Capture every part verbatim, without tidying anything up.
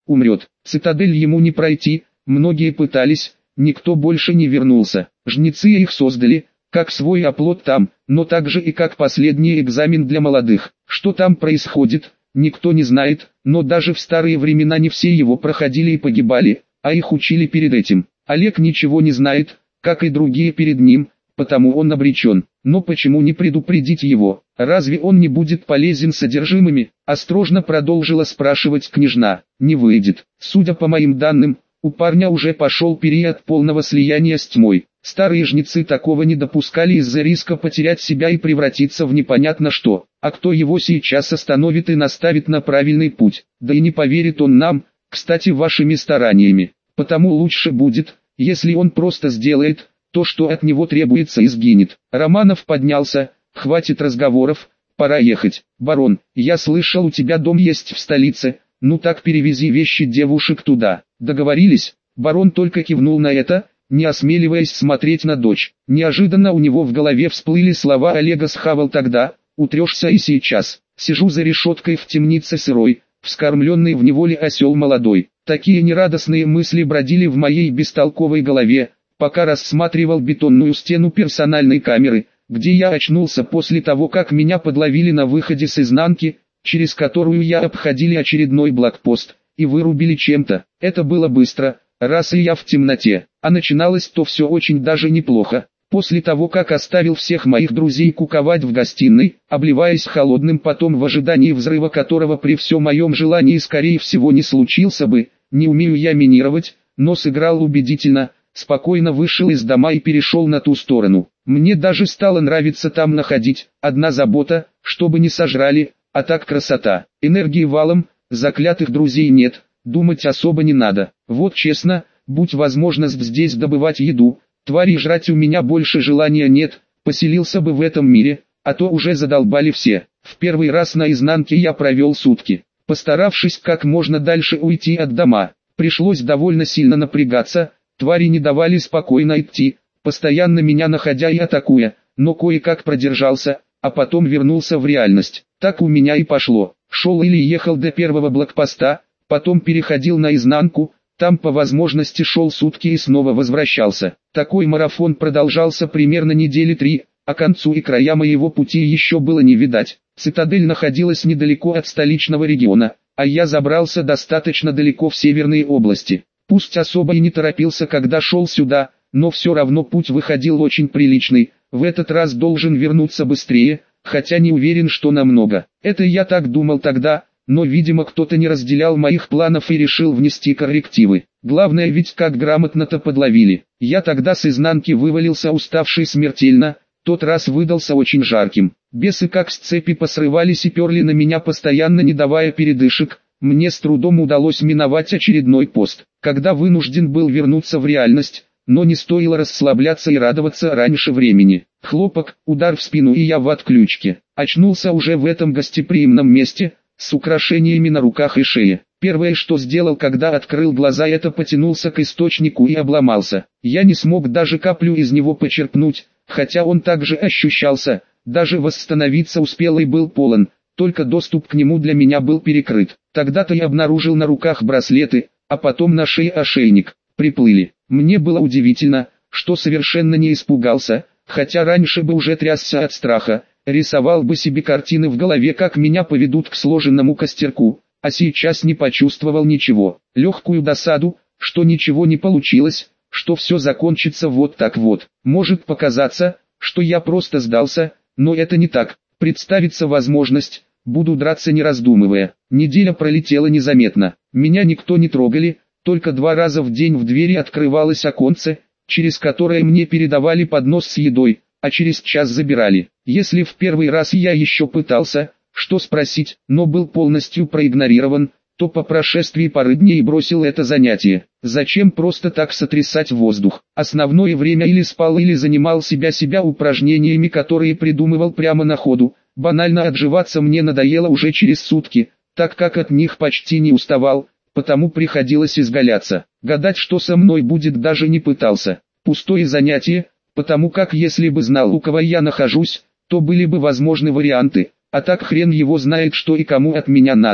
умрет. Цитадель ему не пройти, многие пытались, никто больше не вернулся. Жнецы их создали, как свой оплот там, но также и как последний экзамен для молодых. Что там происходит, никто не знает, но даже в старые времена не все его проходили и погибали, а их учили перед этим. Олег ничего не знает, как и другие перед ним, потому он обречен. Но почему не предупредить его? Разве он не будет полезен содержимыми? Осторожно продолжила спрашивать княжна. Не выйдет. Судя по моим данным, у парня уже пошел период полного слияния с тьмой. Старые жнецы такого не допускали из-за риска потерять себя и превратиться в непонятно что. А кто его сейчас остановит и наставит на правильный путь? Да и не поверит он нам, кстати, вашими стараниями. Потому лучше будет, если он просто сделает то, что от него требуется, и сгинет. Романов поднялся. Хватит разговоров, пора ехать. Барон, я слышал, у тебя дом есть в столице, ну так перевези вещи девушек туда. Договорились? Барон только кивнул на это, не осмеливаясь смотреть на дочь. Неожиданно у него в голове всплыли слова Олега: схавал тогда, утрешься и сейчас. Сижу за решеткой в темнице сырой, вскормленный в неволе осел молодой. Такие нерадостные мысли бродили в моей бестолковой голове, пока рассматривал бетонную стену персональной камеры, где я очнулся после того, как меня подловили на выходе с изнанки, через которую я обходили очередной блокпост, и вырубили чем-то. Это было быстро, раз и я в темноте, а начиналось то все очень даже неплохо. После того, как оставил всех моих друзей куковать в гостиной, обливаясь холодным потом в ожидании взрыва, которого при всем моем желании скорее всего не случился бы, не умею я минировать, но сыграл убедительно, спокойно вышел из дома и перешел на ту сторону. Мне даже стало нравиться там находить, одна забота, чтобы не сожрали, а так красота. Энергии валом, заклятых друзей нет, думать особо не надо. Вот честно, будь возможность здесь добывать еду, твари жрать у меня больше желания нет, поселился бы в этом мире, а то уже задолбали все. В первый раз на изнанке я провел сутки, постаравшись как можно дальше уйти от дома. Пришлось довольно сильно напрягаться, твари не давали спокойно идти, постоянно меня находя и атакуя, но кое-как продержался, а потом вернулся в реальность. Так у меня и пошло. Шел или ехал до первого блокпоста, потом переходил на изнанку, там по возможности шел сутки и снова возвращался. Такой марафон продолжался примерно недели три, а к концу и края моего пути еще было не видать. Цитадель находилась недалеко от столичного региона, а я забрался достаточно далеко в северные области. Пусть особо и не торопился, когда шел сюда, но все равно путь выходил очень приличный. В этот раз должен вернуться быстрее, хотя не уверен, что намного. Это я так думал тогда, но видимо кто-то не разделял моих планов и решил внести коррективы. Главное ведь как грамотно-то подловили. Я тогда с изнанки вывалился уставший смертельно, тот раз выдался очень жарким. Бесы как с цепи посрывались и перли на меня постоянно, не давая передышек. Мне с трудом удалось миновать очередной пост. Когда вынужден был вернуться в реальность, но не стоило расслабляться и радоваться раньше времени. Хлопок, удар в спину, и я в отключке. Очнулся уже в этом гостеприимном месте, с украшениями на руках и шее. Первое, что сделал, когда открыл глаза, это потянулся к источнику и обломался. Я не смог даже каплю из него почерпнуть, хотя он также ощущался, даже восстановиться успел и был полон, только доступ к нему для меня был перекрыт. Тогда-то я обнаружил на руках браслеты, а потом на шее ошейник. Приплыли. Мне было удивительно, что совершенно не испугался, хотя раньше бы уже трясся от страха, рисовал бы себе картины в голове, как меня поведут к сложенному костерку, а сейчас не почувствовал ничего. Легкую досаду, что ничего не получилось, что все закончится вот так вот. Может показаться, что я просто сдался, но это не так. Представится возможность, буду драться не раздумывая. Неделя пролетела незаметно. Меня никто не трогали, только два раза в день в двери открывалось оконце, через которое мне передавали поднос с едой, а через час забирали. Если в первый раз я еще пытался, что спросить, но был полностью проигнорирован, то по прошествии пары дней бросил это занятие. Зачем просто так сотрясать воздух? Основное время или спал, или занимал себя себя упражнениями, которые придумывал прямо на ходу. Банально отживаться мне надоело уже через сутки, так как от них почти не уставал, потому приходилось изгаляться. Гадать, что со мной будет, даже не пытался. Пустое занятие, потому как если бы знал, у кого я нахожусь, то были бы возможны варианты, а так хрен его знает, что и кому от меня надо.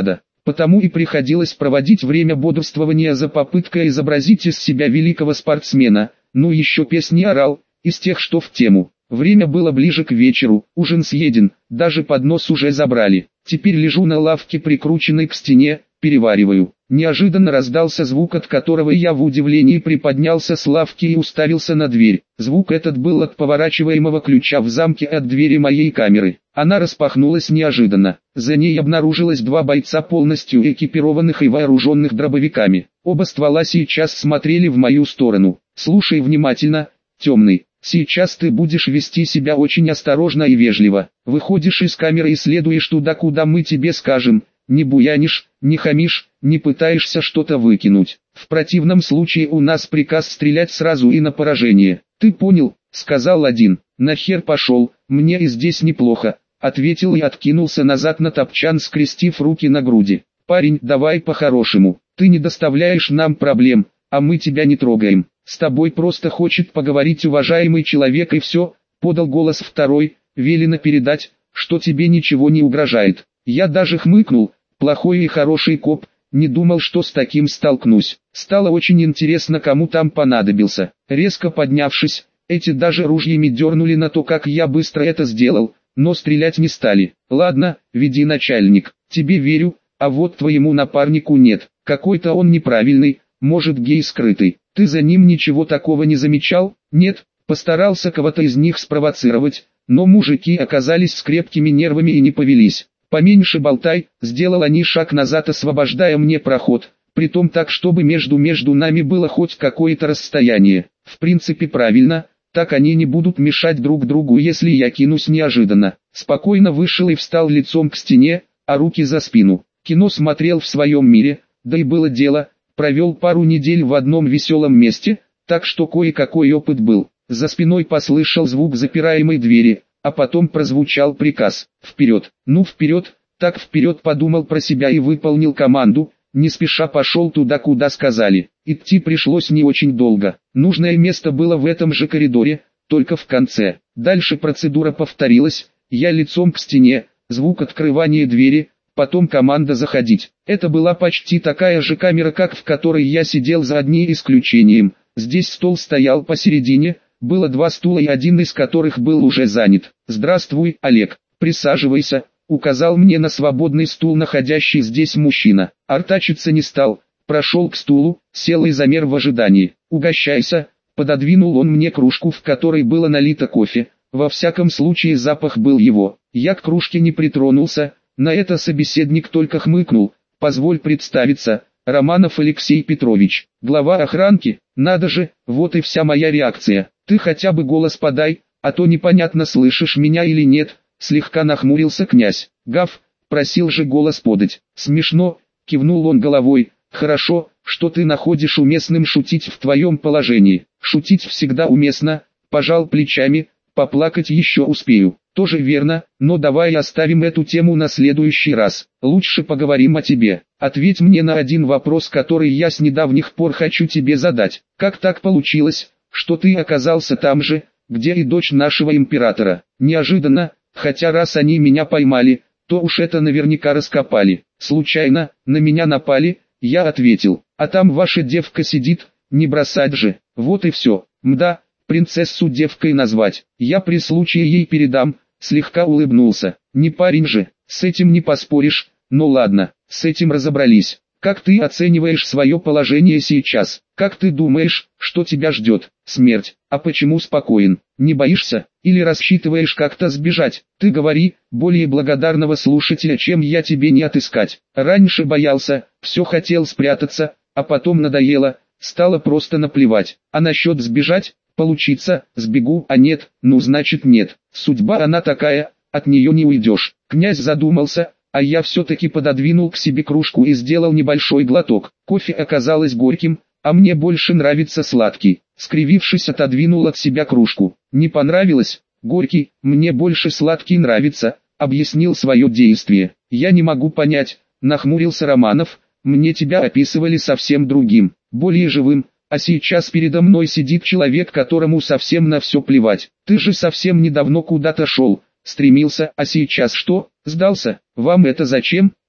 потому и приходилось проводить время бодрствования за попыткой изобразить из себя великого спортсмена. Ну еще песни орал, из тех, что в тему. Время было ближе к вечеру, ужин съеден, даже поднос уже забрали. Теперь лежу на лавке, прикрученной к стене, перевариваю. Неожиданно раздался звук, от которого я в удивлении приподнялся с лавки и уставился на дверь. Звук этот был от поворачиваемого ключа в замке от двери моей камеры. Она распахнулась неожиданно. За ней обнаружилось два бойца, полностью экипированных и вооруженных дробовиками. Оба ствола сейчас смотрели в мою сторону. «Слушай внимательно, темный. Сейчас ты будешь вести себя очень осторожно и вежливо. Выходишь из камеры и следуешь туда, куда мы тебе скажем. Не буянишь, не хамишь, не пытаешься что-то выкинуть. В противном случае у нас приказ стрелять сразу и на поражение. Ты понял?» — сказал один. «Нахер пошел, мне и здесь неплохо», — ответил и откинулся назад на топчан, скрестив руки на груди. «Парень, давай по-хорошему. Ты не доставляешь нам проблем, а мы тебя не трогаем. С тобой просто хочет поговорить уважаемый человек и все», — подал голос второй. «Велено передать, что тебе ничего не угрожает». Я даже хмыкнул. Плохой и хороший коп, не думал, что с таким столкнусь. Стало очень интересно, кому там понадобился. Резко поднявшись, эти даже ружьями дернули на то, как я быстро это сделал, но стрелять не стали. «Ладно, веди, начальник, тебе верю, а вот твоему напарнику нет. Какой-то он неправильный, может, гей скрытый. Ты за ним ничего такого не замечал?» «Нет». Постарался кого-то из них спровоцировать, но мужики оказались с крепкими нервами и не повелись. «Поменьше болтай», — сделал они шаг назад, освобождая мне проход, притом так, чтобы между между нами было хоть какое-то расстояние. В принципе правильно, так они не будут мешать друг другу, если я кинусь неожиданно. Спокойно вышел и встал лицом к стене, а руки за спину. Кино смотрел в своем мире, да и было дело, провел пару недель в одном веселом месте, так что кое-какой опыт был. За спиной послышал звук запираемой двери. А потом прозвучал приказ: «Вперед!» Ну вперед, так вперед, подумал про себя и выполнил команду, не спеша пошел туда, куда сказали. Идти пришлось не очень долго, нужное место было в этом же коридоре, только в конце. Дальше процедура повторилась, я лицом к стене, звук открывания двери, потом команда заходить. Это была почти такая же камера, как в которой я сидел, за одним исключением. Здесь стол стоял посередине, было два стула, и один из которых был уже занят. «Здравствуй, Олег, присаживайся», — указал мне на свободный стул находящий здесь мужчина. Артачиться не стал, прошел к стулу, сел и замер в ожидании. «Угощайся», — пододвинул он мне кружку, в которой было налито кофе. Во всяком случае запах был его. Я к кружке не притронулся, на это собеседник только хмыкнул. «Позволь представиться, Романов Алексей Петрович, глава охранки». Надо же, вот и вся моя реакция. «Ты хотя бы голос подай, а то непонятно, слышишь меня или нет», — слегка нахмурился князь. «Гав, просил же голос подать». «Смешно», — кивнул он головой. «Хорошо, что ты находишь уместным шутить в твоем положении». «Шутить всегда уместно», — пожал плечами, «поплакать еще успею». «Тоже верно, но давай оставим эту тему на следующий раз. Лучше поговорим о тебе. Ответь мне на один вопрос, который я с недавних пор хочу тебе задать. Как так получилось, что ты оказался там же, где и дочь нашего императора?» «Неожиданно, хотя раз они меня поймали, то уж это наверняка раскопали. Случайно, на меня напали», — я ответил. «А там ваша девка сидит, не бросать же». Вот и все. Мда, принцессу девкой назвать. Я при случае ей передам. Слегка улыбнулся. «Не парень же, с этим не поспоришь, но ладно, с этим разобрались. Как ты оцениваешь свое положение сейчас? Как ты думаешь, что тебя ждет? Смерть. А почему спокоен? Не боишься? Или рассчитываешь как-то сбежать? Ты говори, более благодарного слушателя, чем я, тебе не отыскать. Раньше боялся, все хотел спрятаться, а потом надоело, стало просто наплевать. А насчет сбежать? Получится, сбегу, а нет, ну значит нет. Судьба она такая, от нее не уйдешь». Князь задумался, а я все-таки пододвинул к себе кружку и сделал небольшой глоток. Кофе оказалось горьким, а мне больше нравится сладкий. Скривившись, отодвинул от себя кружку. «Не понравилось? Горький, мне больше сладкий нравится», — объяснил свое действие. «Я не могу понять», — нахмурился Романов, «мне тебя описывали совсем другим, более живым. А сейчас передо мной сидит человек, которому совсем на все плевать. Ты же совсем недавно куда-то шел, стремился, а сейчас что, сдался? Вам это зачем?»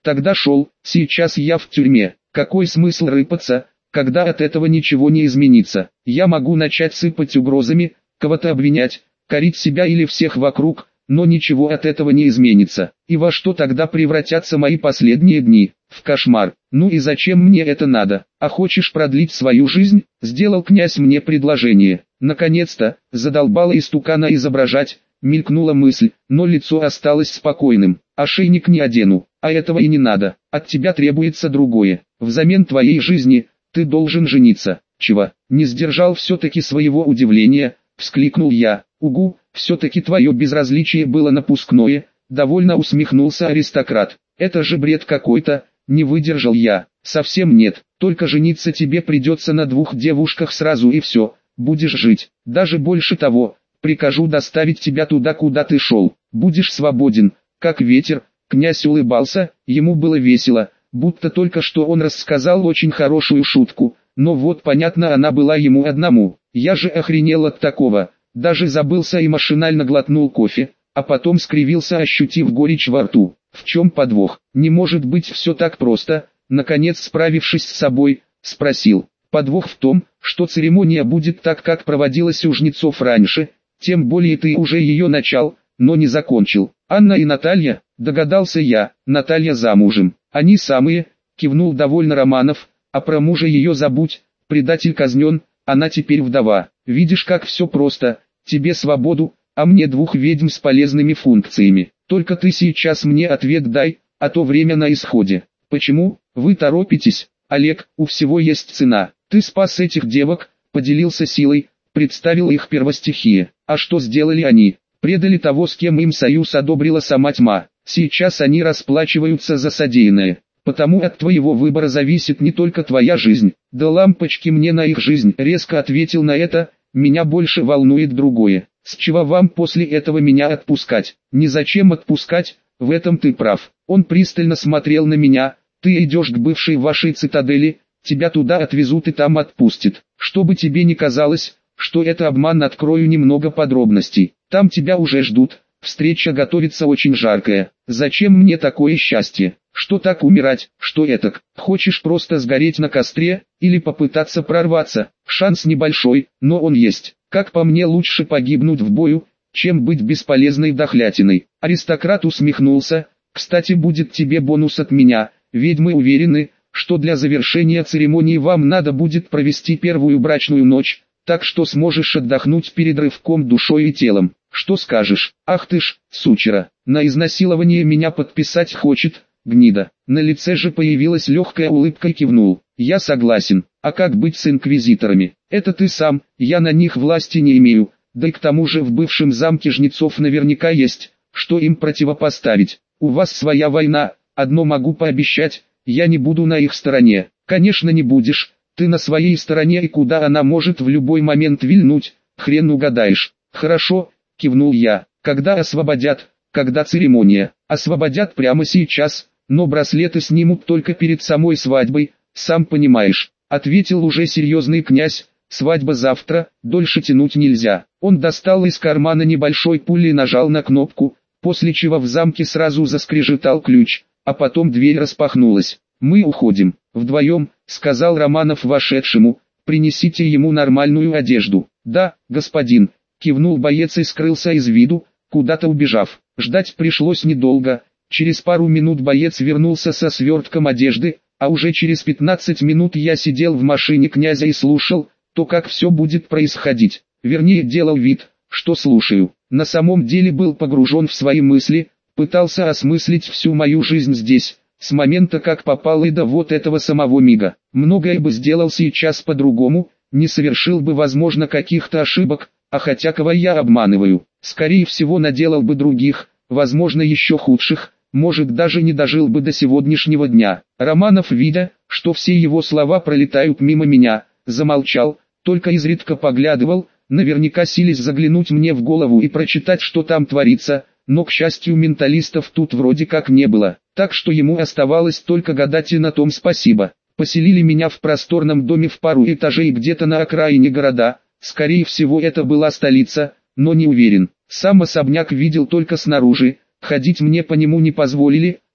Тогда шел, сейчас я в тюрьме. Какой смысл рыпаться, когда от этого ничего не изменится? Я могу начать сыпать угрозами, кого-то обвинять, корить себя или всех вокруг, но ничего от этого не изменится. И во что тогда превратятся мои последние дни? В кошмар. Ну и зачем мне это надо? А хочешь продлить свою жизнь? Сделал князь мне предложение. Наконец-то, задолбало истукана изображать, мелькнула мысль, но лицо осталось спокойным. Ошейник не одену, а этого и не надо. От тебя требуется другое. Взамен твоей жизни, ты должен жениться. Чего? Не сдержал все-таки своего удивления, вскликнул я. Угу, все-таки твое безразличие было напускное, довольно усмехнулся аристократ. Это же бред какой-то, не выдержал я. Совсем нет, только жениться тебе придется на двух девушках сразу и все, будешь жить. Даже больше того, прикажу доставить тебя туда, куда ты шел. Будешь свободен, как ветер. Князь улыбался, ему было весело, будто только что он рассказал очень хорошую шутку, но вот понятно, она была ему одному. Я же охренел от такого, даже забылся и машинально глотнул кофе, а потом скривился, ощутив горечь во рту. В чем подвох? Не может быть все так просто. Наконец, справившись с собой, спросил. Подвох в том, что церемония будет так, как проводилась у жнецов раньше, тем более ты уже ее начал, но не закончил. Анна и Наталья, догадался я, Наталья замужем. Они самые, кивнул довольно Романов, а про мужа ее забудь, предатель казнен, она теперь вдова. Видишь, как все просто, тебе свободу, а мне двух ведьм с полезными функциями. Только ты сейчас мне ответ дай, а то время на исходе. Почему? Вы торопитесь, Олег, у всего есть цена. Ты спас этих девок, поделился силой, представил их первостихие. А что сделали они? Предали того, с кем им союз одобрила сама тьма. Сейчас они расплачиваются за содеянное. Потому от твоего выбора зависит не только твоя жизнь. Да лампочки мне на их жизнь. Резко ответил на это, меня больше волнует другое. С чего вам после этого меня отпускать? Незачем отпускать, в этом ты прав. Он пристально смотрел на меня. Ты идешь к бывшей вашей цитадели, тебя туда отвезут и там отпустят. Чтобы тебе не казалось, что это обман, открою немного подробностей. Там тебя уже ждут, встреча готовится очень жаркая. Зачем мне такое счастье? Что так умирать, что этак? Хочешь просто сгореть на костре, или попытаться прорваться? Шанс небольшой, но он есть. Как по мне, лучше погибнуть в бою, чем быть бесполезной дохлятиной. Аристократ усмехнулся. Кстати, будет тебе бонус от меня. Ведьмы уверены, что для завершения церемонии вам надо будет провести первую брачную ночь, так что сможешь отдохнуть перед рывком душой и телом. Что скажешь? Ах ты ж, сучера, на изнасилование меня подписать хочет, гнида. На лице же появилась легкая улыбка и кивнул. Я согласен. А как быть с инквизиторами? Это ты сам, я на них власти не имею, да и к тому же в бывшем замке жнецов наверняка есть, что им противопоставить. У вас своя война, одно могу пообещать, я не буду на их стороне. Конечно не будешь, ты на своей стороне, и куда она может в любой момент вильнуть, хрен угадаешь. Хорошо, кивнул я. Когда освободят? Когда церемония? Освободят прямо сейчас, но браслеты снимут только перед самой свадьбой, сам понимаешь, ответил уже серьезный князь. Свадьба завтра, дольше тянуть нельзя. Он достал из кармана небольшой пуль и нажал на кнопку, после чего в замке сразу заскрежетал ключ, а потом дверь распахнулась. Мы уходим, вдвоем, сказал Романов вошедшему, принесите ему нормальную одежду. Да, господин, кивнул боец и скрылся из виду, куда-то убежав. Ждать пришлось недолго, через пару минут боец вернулся со свертком одежды, а уже через пятнадцать минут я сидел в машине князя и слушал, то как все будет происходить, вернее делал вид, что слушаю. На самом деле был погружен в свои мысли, пытался осмыслить всю мою жизнь здесь, с момента как попал и до вот этого самого мига. Многое бы сделал сейчас по-другому, не совершил бы возможно каких-то ошибок, а хотя кого я обманываю, скорее всего наделал бы других, возможно еще худших, может даже не дожил бы до сегодняшнего дня. Романов, видя, что все его слова пролетают мимо меня, замолчал, только изредка поглядывал, наверняка силясь заглянуть мне в голову и прочитать, что там творится, но к счастью менталистов тут вроде как не было, так что ему оставалось только гадать, и на том спасибо. Поселили меня в просторном доме в пару этажей где-то на окраине города, скорее всего это была столица, но не уверен. Сам особняк видел только снаружи, ходить мне по нему не позволили,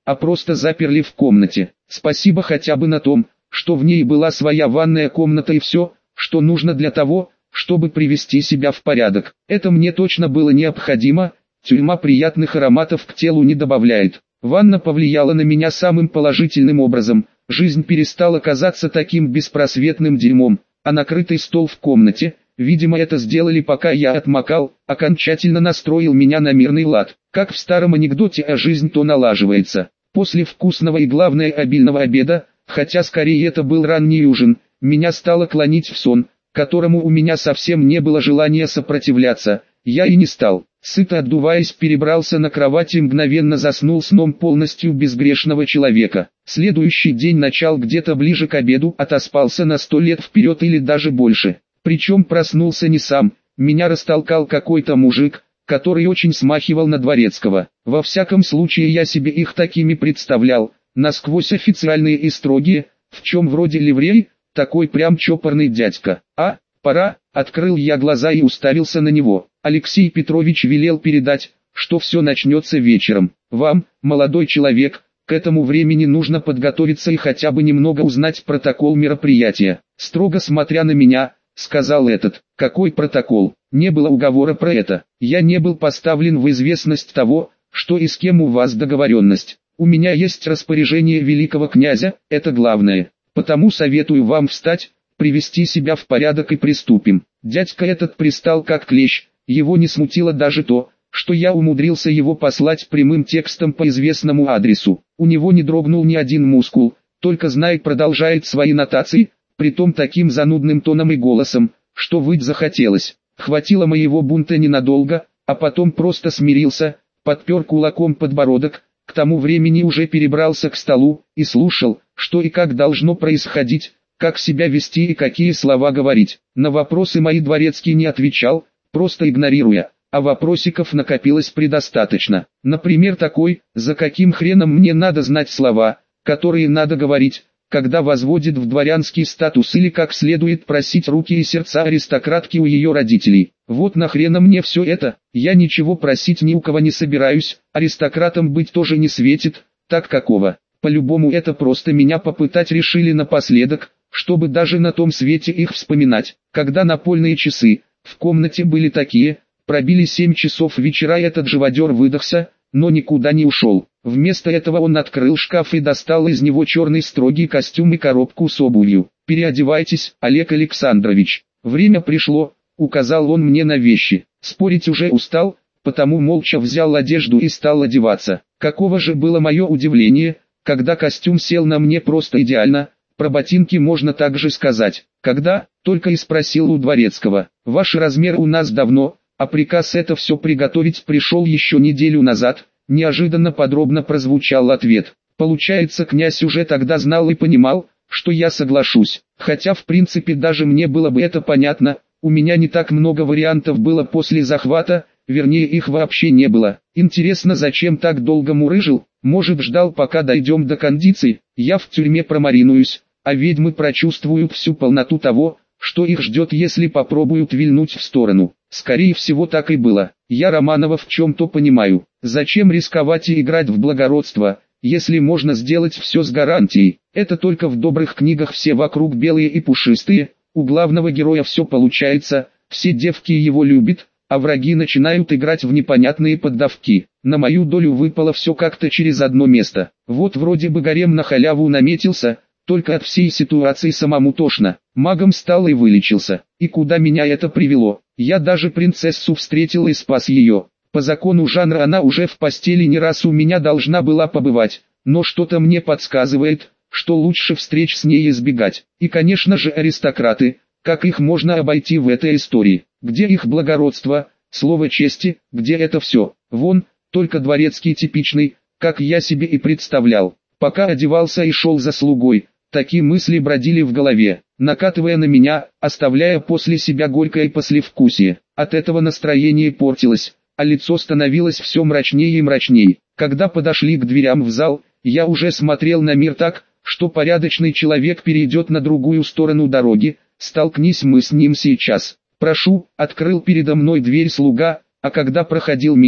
а просто заперли в комнате. Спасибо хотя бы на том, что в ней была своя ванная комната и все, что нужно для того, чтобы привести себя в порядок. Это мне точно было необходимо, тюрьма приятных ароматов к телу не добавляет. Ванна повлияла на меня самым положительным образом, жизнь перестала казаться таким беспросветным дерьмом, а накрытый стол в комнате, видимо это сделали пока я отмокал, окончательно настроил меня на мирный лад. Как в старом анекдоте, а жизнь то налаживается. После вкусного и главное обильного обеда, хотя скорее это был ранний ужин, меня стало клонить в сон, которому у меня совсем не было желания сопротивляться, я и не стал. Сыто отдуваясь, перебрался на кровать и мгновенно заснул сном полностью безгрешного человека. Следующий день начал где-то ближе к обеду, отоспался на сто лет вперед или даже больше. Причем проснулся не сам, меня растолкал какой-то мужик, который очень смахивал на дворецкого. Во всяком случае я себе их такими представлял, насквозь официальные и строгие, в чем вроде ливрей, такой прям чопорный дядька. А, пора, открыл я глаза и уставился на него. Алексей Петрович велел передать, что все начнется вечером. Вам, молодой человек, к этому времени нужно подготовиться и хотя бы немного узнать протокол мероприятия. Строго смотря на меня, сказал этот. Какой протокол? Не было уговора про это. Я не был поставлен в известность того, что и с кем у вас договоренность. У меня есть распоряжение великого князя, это главное. Потому советую вам встать, привести себя в порядок и приступим. Дядька этот пристал как клещ, его не смутило даже то, что я умудрился его послать прямым текстом по известному адресу. У него не дрогнул ни один мускул, только знай продолжает свои нотации, притом таким занудным тоном и голосом, что выть захотелось. Хватило моего бунта ненадолго, а потом просто смирился, подпер кулаком подбородок, к тому времени уже перебрался к столу, и слушал, что и как должно происходить, как себя вести и какие слова говорить. На вопросы мои дворецкий не отвечал, просто игнорируя, а вопросиков накопилось предостаточно. Например такой, за каким хреном мне надо знать слова, которые надо говорить, когда возводит в дворянский статус, или как следует просить руки и сердца аристократки у ее родителей. Вот нахрена мне все это, я ничего просить ни у кого не собираюсь, аристократом быть тоже не светит, так какого. По-любому это просто меня попытать решили напоследок, чтобы даже на том свете их вспоминать. Когда напольные часы в комнате были такие, пробили семь часов вечера, этот живодер выдохся, но никуда не ушел. Вместо этого он открыл шкаф и достал из него черный строгий костюм и коробку с обувью. «Переодевайтесь, Олег Александрович. Время пришло», — указал он мне на вещи. Спорить уже устал, потому молча взял одежду и стал одеваться. Каково же было мое удивление, когда костюм сел на мне просто идеально, про ботинки можно также сказать. Когда, только и спросил у дворецкого. «Ваш размер у нас давно, а приказ это все приготовить пришел еще неделю назад», неожиданно подробно прозвучал ответ. Получается, князь уже тогда знал и понимал, что я соглашусь. Хотя в принципе даже мне было бы это понятно, у меня не так много вариантов было после захвата, вернее их вообще не было. Интересно, зачем так долго мурыжил? Может, ждал, пока дойдем до кондиций? Я в тюрьме промаринуюсь, а ведьмы прочувствуют всю полноту того, что их ждет, если попробуют вильнуть в сторону. Скорее всего так и было. Я Романова в чем-то понимаю. Зачем рисковать и играть в благородство, если можно сделать все с гарантией? Это только в добрых книгах все вокруг белые и пушистые, у главного героя все получается, все девки его любят, а враги начинают играть в непонятные поддавки. На мою долю выпало все как-то через одно место. Вот вроде бы гарем на халяву наметился, только от всей ситуации самому тошно. Магом стал и вылечился. И куда меня это привело? Я даже принцессу встретил и спас ее. По закону жанра она уже в постели не раз у меня должна была побывать, но что-то мне подсказывает, что лучше встреч с ней избегать. И конечно же аристократы, как их можно обойти в этой истории? Где их благородство, слово чести, где это все? Вон, только дворецкий типичный, как я себе и представлял. Пока одевался и шел за слугой, такие мысли бродили в голове, накатывая на меня, оставляя после себя горькое послевкусие. От этого настроение портилось, а лицо становилось все мрачнее и мрачнее. Когда подошли к дверям в зал, я уже смотрел на мир так, что порядочный человек перейдет на другую сторону дороги, столкнись мы с ним сейчас. «Прошу», — открыл передо мной дверь слуга, а когда проходил мимо,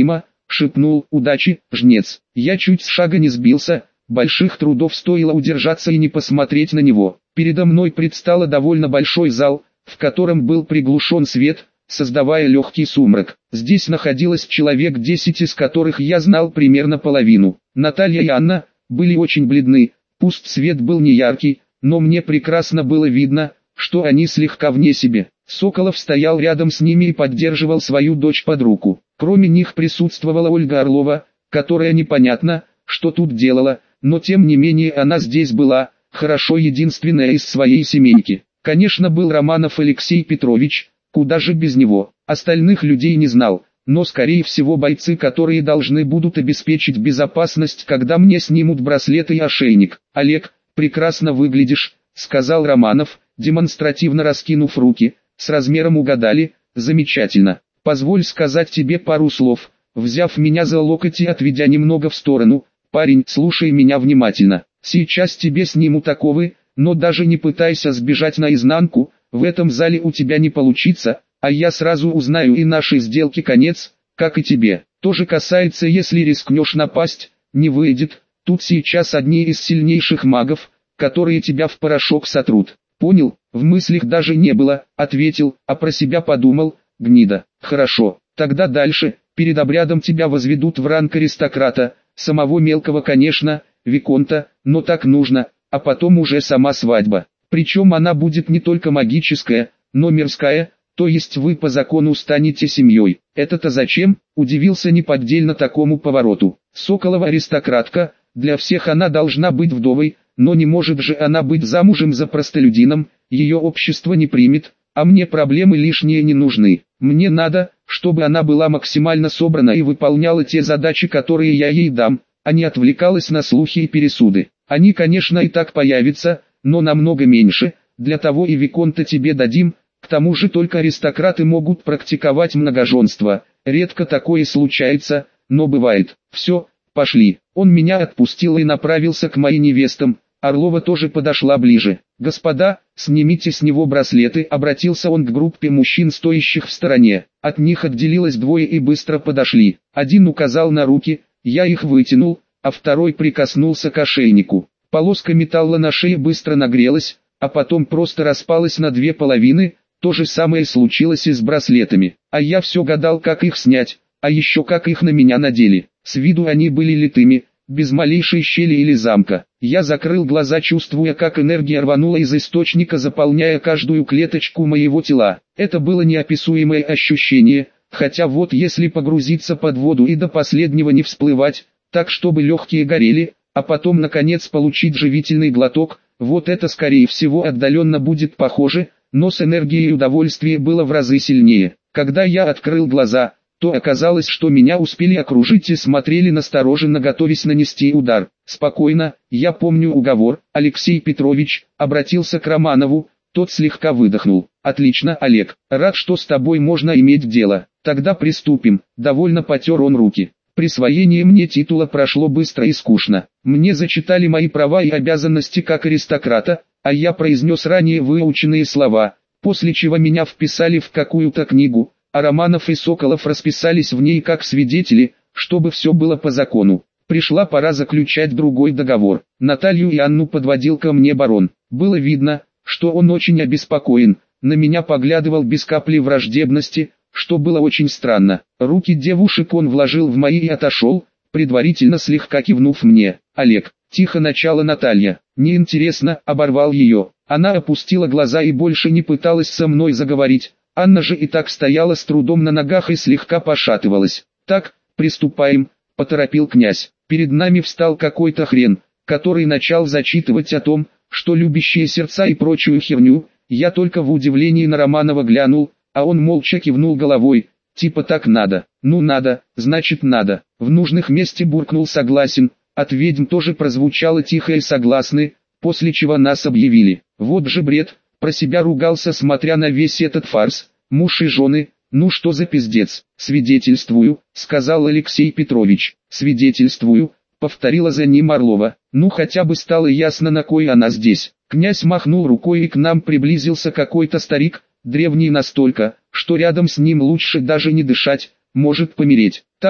шепнул: «Удачи, жнец». Я чуть с шага не сбился, больших трудов стоило удержаться и не посмотреть на него. Передо мной предстал довольно большой зал, в котором был приглушен свет, создавая легкий сумрак. Здесь находилось человек десять, из которых я знал примерно половину. Наталья и Анна были очень бледны, пусть свет был не яркий, но мне прекрасно было видно, что они слегка вне себе. Соколов стоял рядом с ними и поддерживал свою дочь под руку. Кроме них присутствовала Ольга Орлова, которая непонятно, что тут делала, но тем не менее она здесь была, хорошо единственная из своей семейки. Конечно, был Романов Алексей Петрович, куда же без него. Остальных людей не знал, но скорее всего бойцы, которые должны будут обеспечить безопасность, когда мне снимут браслеты и ошейник. «Олег, прекрасно выглядишь», — сказал Романов, демонстративно раскинув руки. «С размером угадали, замечательно. Позволь сказать тебе пару слов». Взяв меня за локоть и отведя немного в сторону: «Парень, слушай меня внимательно. Сейчас тебе снимут оковы, но даже не пытайся сбежать наизнанку, в этом зале у тебя не получится, а я сразу узнаю и нашей сделке конец, как и тебе. То же касается, если рискнешь напасть, не выйдет, тут сейчас одни из сильнейших магов, которые тебя в порошок сотрут». «Понял, в мыслях даже не было», — ответил, а про себя подумал: «Гнида». «Хорошо, тогда дальше. Перед обрядом тебя возведут в ранг аристократа, самого мелкого, конечно, виконта, но так нужно, а потом уже сама свадьба. Причем она будет не только магическая, но мирская, то есть вы по закону станете семьей». «Это-то зачем?» — удивился неподдельно такому повороту. «Соколова аристократка, для всех она должна быть вдовой, но не может же она быть замужем за простолюдином, ее общество не примет, а мне проблемы лишние не нужны. Мне надо, чтобы она была максимально собрана и выполняла те задачи, которые я ей дам, а не отвлекалась на слухи и пересуды. Они, конечно, и так появятся, но намного меньше, для того и виконта тебе дадим, к тому же только аристократы могут практиковать многоженство, редко такое случается, но бывает. Все, пошли». Он меня отпустил и направился к моим невестам. Орлова тоже подошла ближе. «Господа, снимите с него браслеты», — обратился он к группе мужчин, стоящих в стороне. От них отделилось двое и быстро подошли. Один указал на руки, я их вытянул, а второй прикоснулся к ошейнику. Полоска металла на шее быстро нагрелась, а потом просто распалась на две половины. То же самое случилось и с браслетами. А я все гадал, как их снять, а еще как их на меня надели. С виду они были литыми, без малейшей щели или замка. Я закрыл глаза, чувствуя, как энергия рванула из источника, заполняя каждую клеточку моего тела. Это было неописуемое ощущение, хотя вот если погрузиться под воду и до последнего не всплывать, так чтобы легкие горели, а потом наконец получить живительный глоток, вот это скорее всего отдаленно будет похоже, но с энергией удовольствие было в разы сильнее. Когда я открыл глаза, то оказалось, что меня успели окружить и смотрели настороженно, готовясь нанести удар. «Спокойно, я помню уговор, Алексей Петрович», — обратился к Романову, тот слегка выдохнул. «Отлично, Олег, рад, что с тобой можно иметь дело. Тогда приступим», — довольно потер он руки. Присвоение мне титула прошло быстро и скучно. Мне зачитали мои права и обязанности как аристократа, а я произнес ранее выученные слова, после чего меня вписали в какую-то книгу, а Романов и Соколов расписались в ней как свидетели, чтобы все было по закону. Пришла пора заключать другой договор. Наталью и Анну подводил ко мне барон. Было видно, что он очень обеспокоен, на меня поглядывал без капли враждебности, что было очень странно. Руки девушек он вложил в мои и отошел, предварительно слегка кивнув мне. «Олег», — тихо начала Наталья, — «неинтересно», — оборвал ее. Она опустила глаза и больше не пыталась со мной заговорить. Анна же и так стояла с трудом на ногах и слегка пошатывалась. «Так, приступаем», — поторопил князь. Перед нами встал какой-то хрен, который начал зачитывать о том, что любящие сердца и прочую херню. Я только в удивлении на Романова глянул, а он молча кивнул головой, типа так надо. Ну надо, значит надо. В нужных месте буркнул согласен, от ведьм тоже прозвучало тихое согласны, после чего нас объявили. Вот же бред. Про себя ругался, смотря на весь этот фарс. Муж и жены, ну что за пиздец. «Свидетельствую», — сказал Алексей Петрович. «Свидетельствую», — повторила за ним Орлова. Ну хотя бы стало ясно, на кой она здесь. Князь махнул рукой, и к нам приблизился какой-то старик, древний настолько, что рядом с ним лучше даже не дышать, может помереть. Так,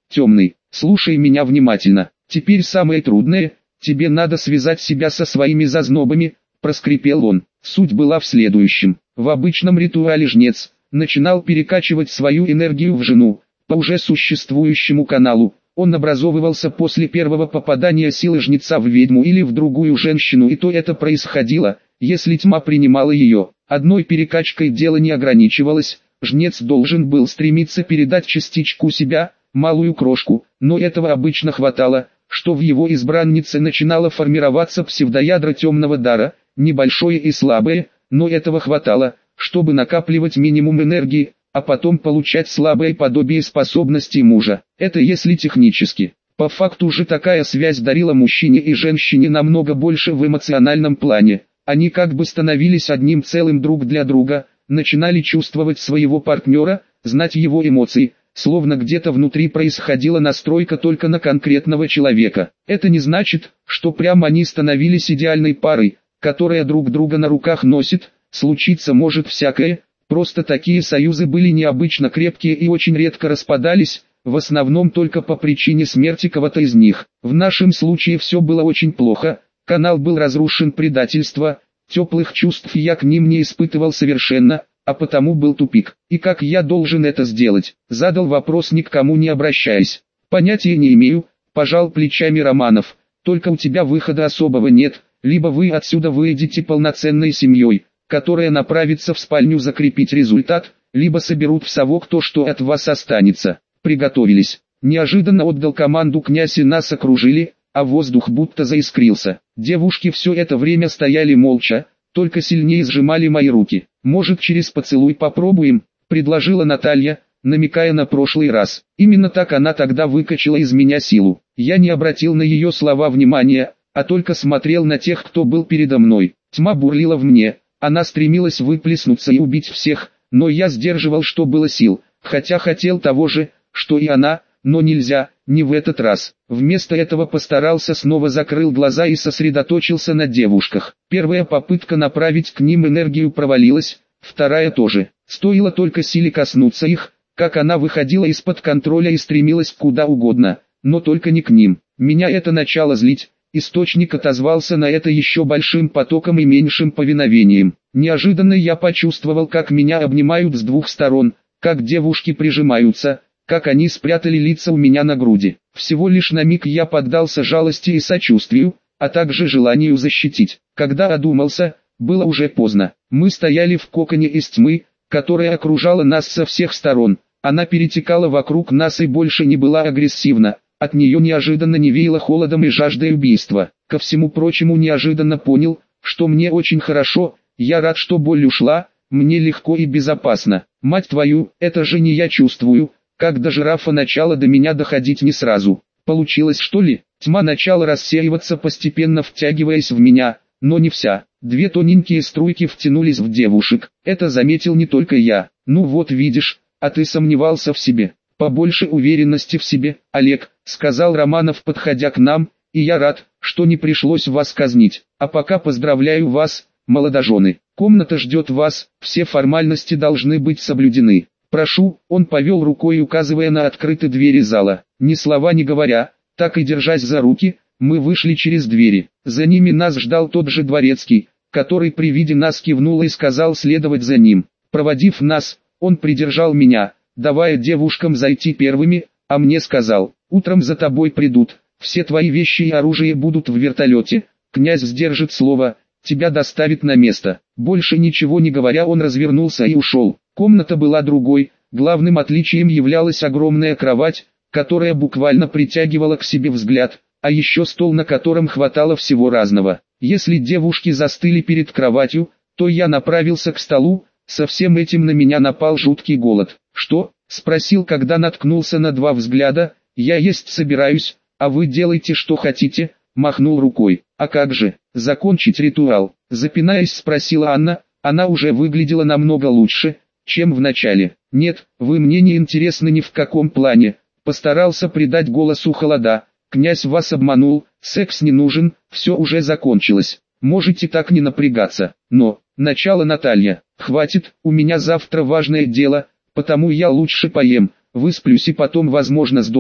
Темный, слушай меня внимательно. Теперь самое трудное, тебе надо связать себя со своими зазнобами, проскрипел он. Суть была в следующем. В обычном ритуале жнец начинал перекачивать свою энергию в жену, по уже существующему каналу. Он образовывался после первого попадания силы жнеца в ведьму или в другую женщину, и то это происходило, если тьма принимала ее. Одной перекачкой дело не ограничивалось, жнец должен был стремиться передать частичку себя, малую крошку, но этого обычно хватало, что в его избраннице начинало формироваться псевдоядро темного дара, небольшое и слабое, но этого хватало, чтобы накапливать минимум энергии, а потом получать слабое подобие способностей мужа. Это если технически. По факту же такая связь дарила мужчине и женщине намного больше в эмоциональном плане. Они как бы становились одним целым друг для друга, начинали чувствовать своего партнера, знать его эмоции, словно где-то внутри происходила настройка только на конкретного человека. Это не значит, что прямо они становились идеальной парой, которая друг друга на руках носит, случиться может всякое. Просто такие союзы были необычно крепкие и очень редко распадались, в основном только по причине смерти кого-то из них. В нашем случае все было очень плохо, канал был разрушен, предательство, теплых чувств я к ним не испытывал совершенно, а потому был тупик. И как я должен это сделать? Задал вопрос, ни к кому не обращаясь. Понятия не имею, пожал плечами Романов, только у тебя выхода особого нет, либо вы отсюда выйдете полноценной семьей, которая направится в спальню закрепить результат, либо соберут в совок то, что от вас останется. Приготовились. Неожиданно отдал команду князь, и нас окружили, а воздух будто заискрился. Девушки все это время стояли молча, только сильнее сжимали мои руки. «Может, через поцелуй попробуем?» – предложила Наталья, намекая на прошлый раз. Именно так она тогда выкачала из меня силу. Я не обратил на ее слова внимания, а только смотрел на тех, кто был передо мной. Тьма бурлила в мне. Она стремилась выплеснуться и убить всех, но я сдерживал, что было сил, хотя хотел того же, что и она, но нельзя, не в этот раз. Вместо этого постарался, снова закрыл глаза и сосредоточился на девушках. Первая попытка направить к ним энергию провалилась, вторая тоже. Стоило только силе коснуться их, как она выходила из-под контроля и стремилась куда угодно, но только не к ним. Меня это начало злить. Источник отозвался на это еще большим потоком и меньшим повиновением. Неожиданно я почувствовал, как меня обнимают с двух сторон, как девушки прижимаются, как они спрятали лица у меня на груди. Всего лишь на миг я поддался жалости и сочувствию, а также желанию защитить. Когда одумался, было уже поздно. Мы стояли в коконе из тьмы, которая окружала нас со всех сторон. Она перетекала вокруг нас и больше не была агрессивна. От нее неожиданно не веяло холодом и жаждой убийства. Ко всему прочему, неожиданно понял, что мне очень хорошо, я рад, что боль ушла, мне легко и безопасно. Мать твою, это же не я чувствую, как до жирафа начало до меня доходить не сразу. Получилось, что ли? Тьма начала рассеиваться, постепенно втягиваясь в меня, но не вся. Две тоненькие струйки втянулись в девушек. Это заметил не только я. Ну вот видишь, а ты сомневался в себе. «Побольше уверенности в себе, Олег», — сказал Романов, подходя к нам, — «и я рад, что не пришлось вас казнить. А пока поздравляю вас, молодожены. Комната ждет вас, все формальности должны быть соблюдены. Прошу», — он повел рукой, указывая на открытые двери зала. Ни слова не говоря, так и держась за руки, мы вышли через двери. За ними нас ждал тот же дворецкий, который при виде нас кивнул и сказал следовать за ним. Проводив нас, он придержал меня, давая девушкам зайти первыми, а мне сказал: «Утром за тобой придут, все твои вещи и оружие будут в вертолете, князь сдержит слово, тебя доставит на место». Больше ничего не говоря, он развернулся и ушел. Комната была другой, главным отличием являлась огромная кровать, которая буквально притягивала к себе взгляд, а еще стол, на котором хватало всего разного. Если девушки застыли перед кроватью, то я направился к столу. Со всем этим на меня напал жуткий голод. «Что?» — спросил, когда наткнулся на два взгляда. «Я есть собираюсь, а вы делайте, что хотите», — махнул рукой. «А как же, закончить ритуал?» — запинаясь, спросила Анна. Она уже выглядела намного лучше, чем в начале. «Нет, вы мне не интересны ни в каком плане», — постарался придать голосу холода. «Князь вас обманул, секс не нужен, все уже закончилось. Можете так не напрягаться, но...» «Начало, Наталья, хватит, у меня завтра важное дело, потому я лучше поем, высплюсь и потом, возможно, сдохну»,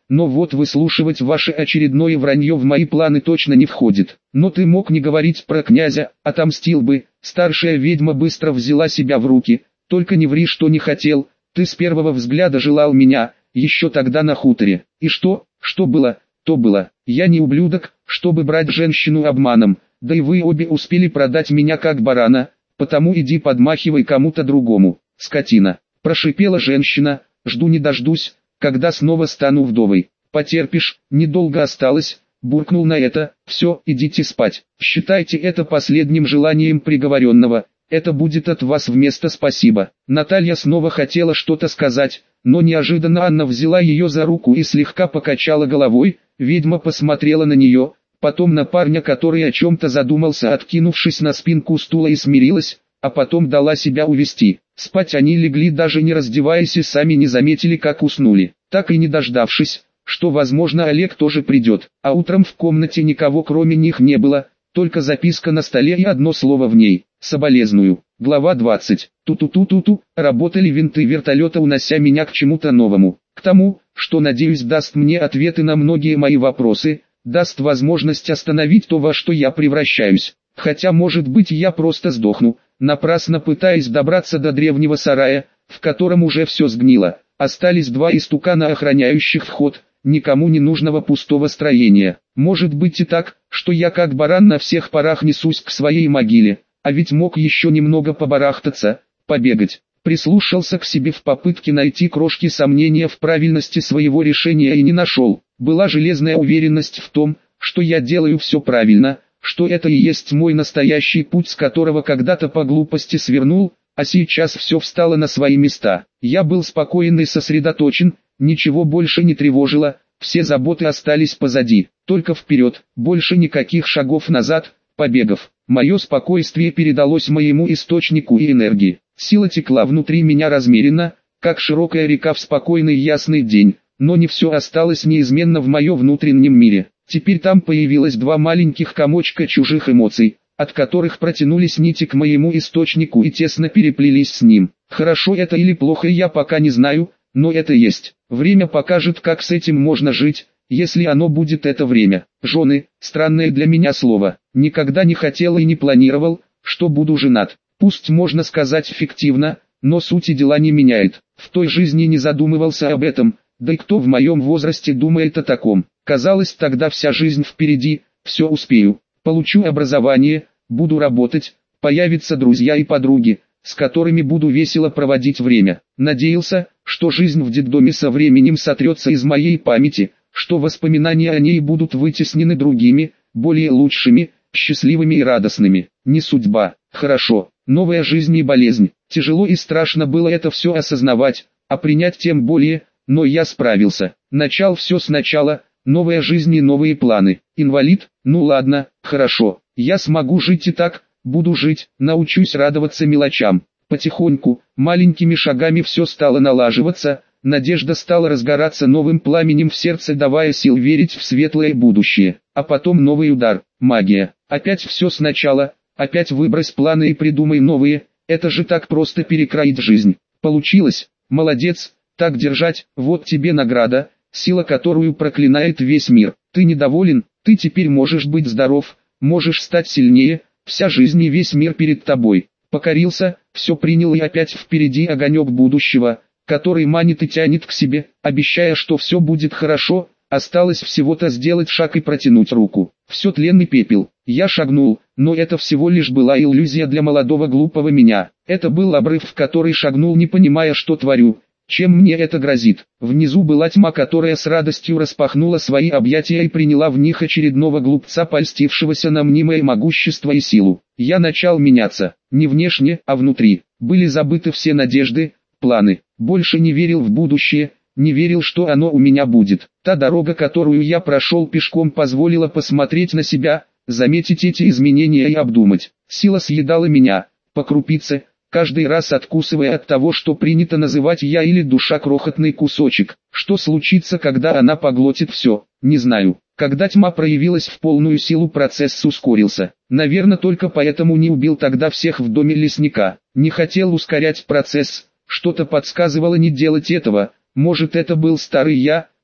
но вот выслушивать ваше очередное вранье в мои планы точно не входит. Но ты мог не говорить про князя, отомстил бы. Старшая ведьма быстро взяла себя в руки. Только не ври, что не хотел, ты с первого взгляда желал меня, еще тогда на хуторе. И что, что было, то было. Я не ублюдок, чтобы брать женщину обманом, да и вы обе успели продать меня как барана, потому иди подмахивай кому-то другому, скотина. Прошипела женщина, жду не дождусь, когда снова стану вдовой. Потерпишь, недолго осталось, буркнул на это, все, идите спать. Считайте это последним желанием приговоренного, это будет от вас вместо спасибо. Наталья снова хотела что-то сказать, но неожиданно Анна взяла ее за руку и слегка покачала головой. Ведьма посмотрела на нее, потом на парня, который о чем-то задумался, откинувшись на спинку стула, и смирилась, а потом дала себя увести. Спать они легли, даже не раздеваясь, и сами не заметили, как уснули, так и не дождавшись, что возможно Олег тоже придет. А утром в комнате никого кроме них не было, только записка на столе и одно слово в ней: соболезную. Глава двадцать. Ту-ту-ту-ту-ту, работали винты вертолета, унося меня к чему-то новому. К тому, что, надеюсь, даст мне ответы на многие мои вопросы, даст возможность остановить то, во что я превращаюсь. Хотя, может быть, я просто сдохну, напрасно пытаясь добраться до древнего сарая, в котором уже все сгнило. Остались два истукана, охраняющих вход, никому не нужного пустого строения. Может быть и так, что я как баран на всех парах несусь к своей могиле, а ведь мог еще немного побарахтаться, побегать. Прислушался к себе в попытке найти крошки сомнения в правильности своего решения и не нашел. Была железная уверенность в том, что я делаю все правильно, что это и есть мой настоящий путь, с которого когда-то по глупости свернул, а сейчас все встало на свои места. Я был спокоен и сосредоточен, ничего больше не тревожило, все заботы остались позади, только вперед, больше никаких шагов назад, побегов. Мое спокойствие передалось моему источнику и энергии. Сила текла внутри меня размеренно, как широкая река в спокойный ясный день, но не все осталось неизменно в моем внутреннем мире. Теперь там появилось два маленьких комочка чужих эмоций, от которых протянулись нити к моему источнику и тесно переплелись с ним. Хорошо это или плохо, я пока не знаю, но это есть. Время покажет, как с этим можно жить, если оно будет это время. Жены, странное для меня слово, никогда не хотел и не планировал, что буду женат. Пусть можно сказать фиктивно, но суть и дела не меняет. В той жизни не задумывался об этом, да и кто в моем возрасте думает о таком. Казалось, тогда вся жизнь впереди, все успею. Получу образование, буду работать, появятся друзья и подруги, с которыми буду весело проводить время. Надеялся, что жизнь в детдоме со временем сотрется из моей памяти, что воспоминания о ней будут вытеснены другими, более лучшими, счастливыми и радостными. Не судьба. Хорошо. Новая жизнь и болезнь. Тяжело и страшно было это все осознавать, а принять тем более, но я справился. Начал все сначала, новая жизнь и новые планы. Инвалид? Ну ладно, хорошо. Я смогу жить и так, буду жить, научусь радоваться мелочам. Потихоньку, маленькими шагами все стало налаживаться, надежда стала разгораться новым пламенем в сердце, давая сил верить в светлое будущее. А потом новый удар, магия. Опять все сначала, опять выбрось планы и придумай новые, это же так просто перекроить жизнь. Получилось, молодец, так держать, вот тебе награда, сила, которую проклинает весь мир. Ты недоволен, ты теперь можешь быть здоров, можешь стать сильнее, вся жизнь и весь мир перед тобой. Покорился, все принял, и опять впереди огонек будущего, который манит и тянет к себе, обещая, что все будет хорошо. Осталось всего-то сделать шаг и протянуть руку. Все тлен и пепел. Я шагнул, но это всего лишь была иллюзия для молодого глупого меня. Это был обрыв, в который шагнул, не понимая, что творю, чем мне это грозит. Внизу была тьма, которая с радостью распахнула свои объятия и приняла в них очередного глупца, польстившегося на мнимое могущество и силу. Я начал меняться, не внешне, а внутри. Были забыты все надежды, планы. Больше не верил в будущее, не верил, что оно у меня будет. Та дорога, которую я прошел пешком, позволила посмотреть на себя, заметить эти изменения и обдумать. Сила съедала меня, по крупице, каждый раз откусывая от того, что принято называть я или душа, крохотный кусочек. Что случится, когда она поглотит все, не знаю. Когда тьма проявилась в полную силу, процесс ускорился. Наверное, только поэтому не убил тогда всех в доме лесника. Не хотел ускорять процесс, что-то подсказывало не делать этого. Может, это был старый я,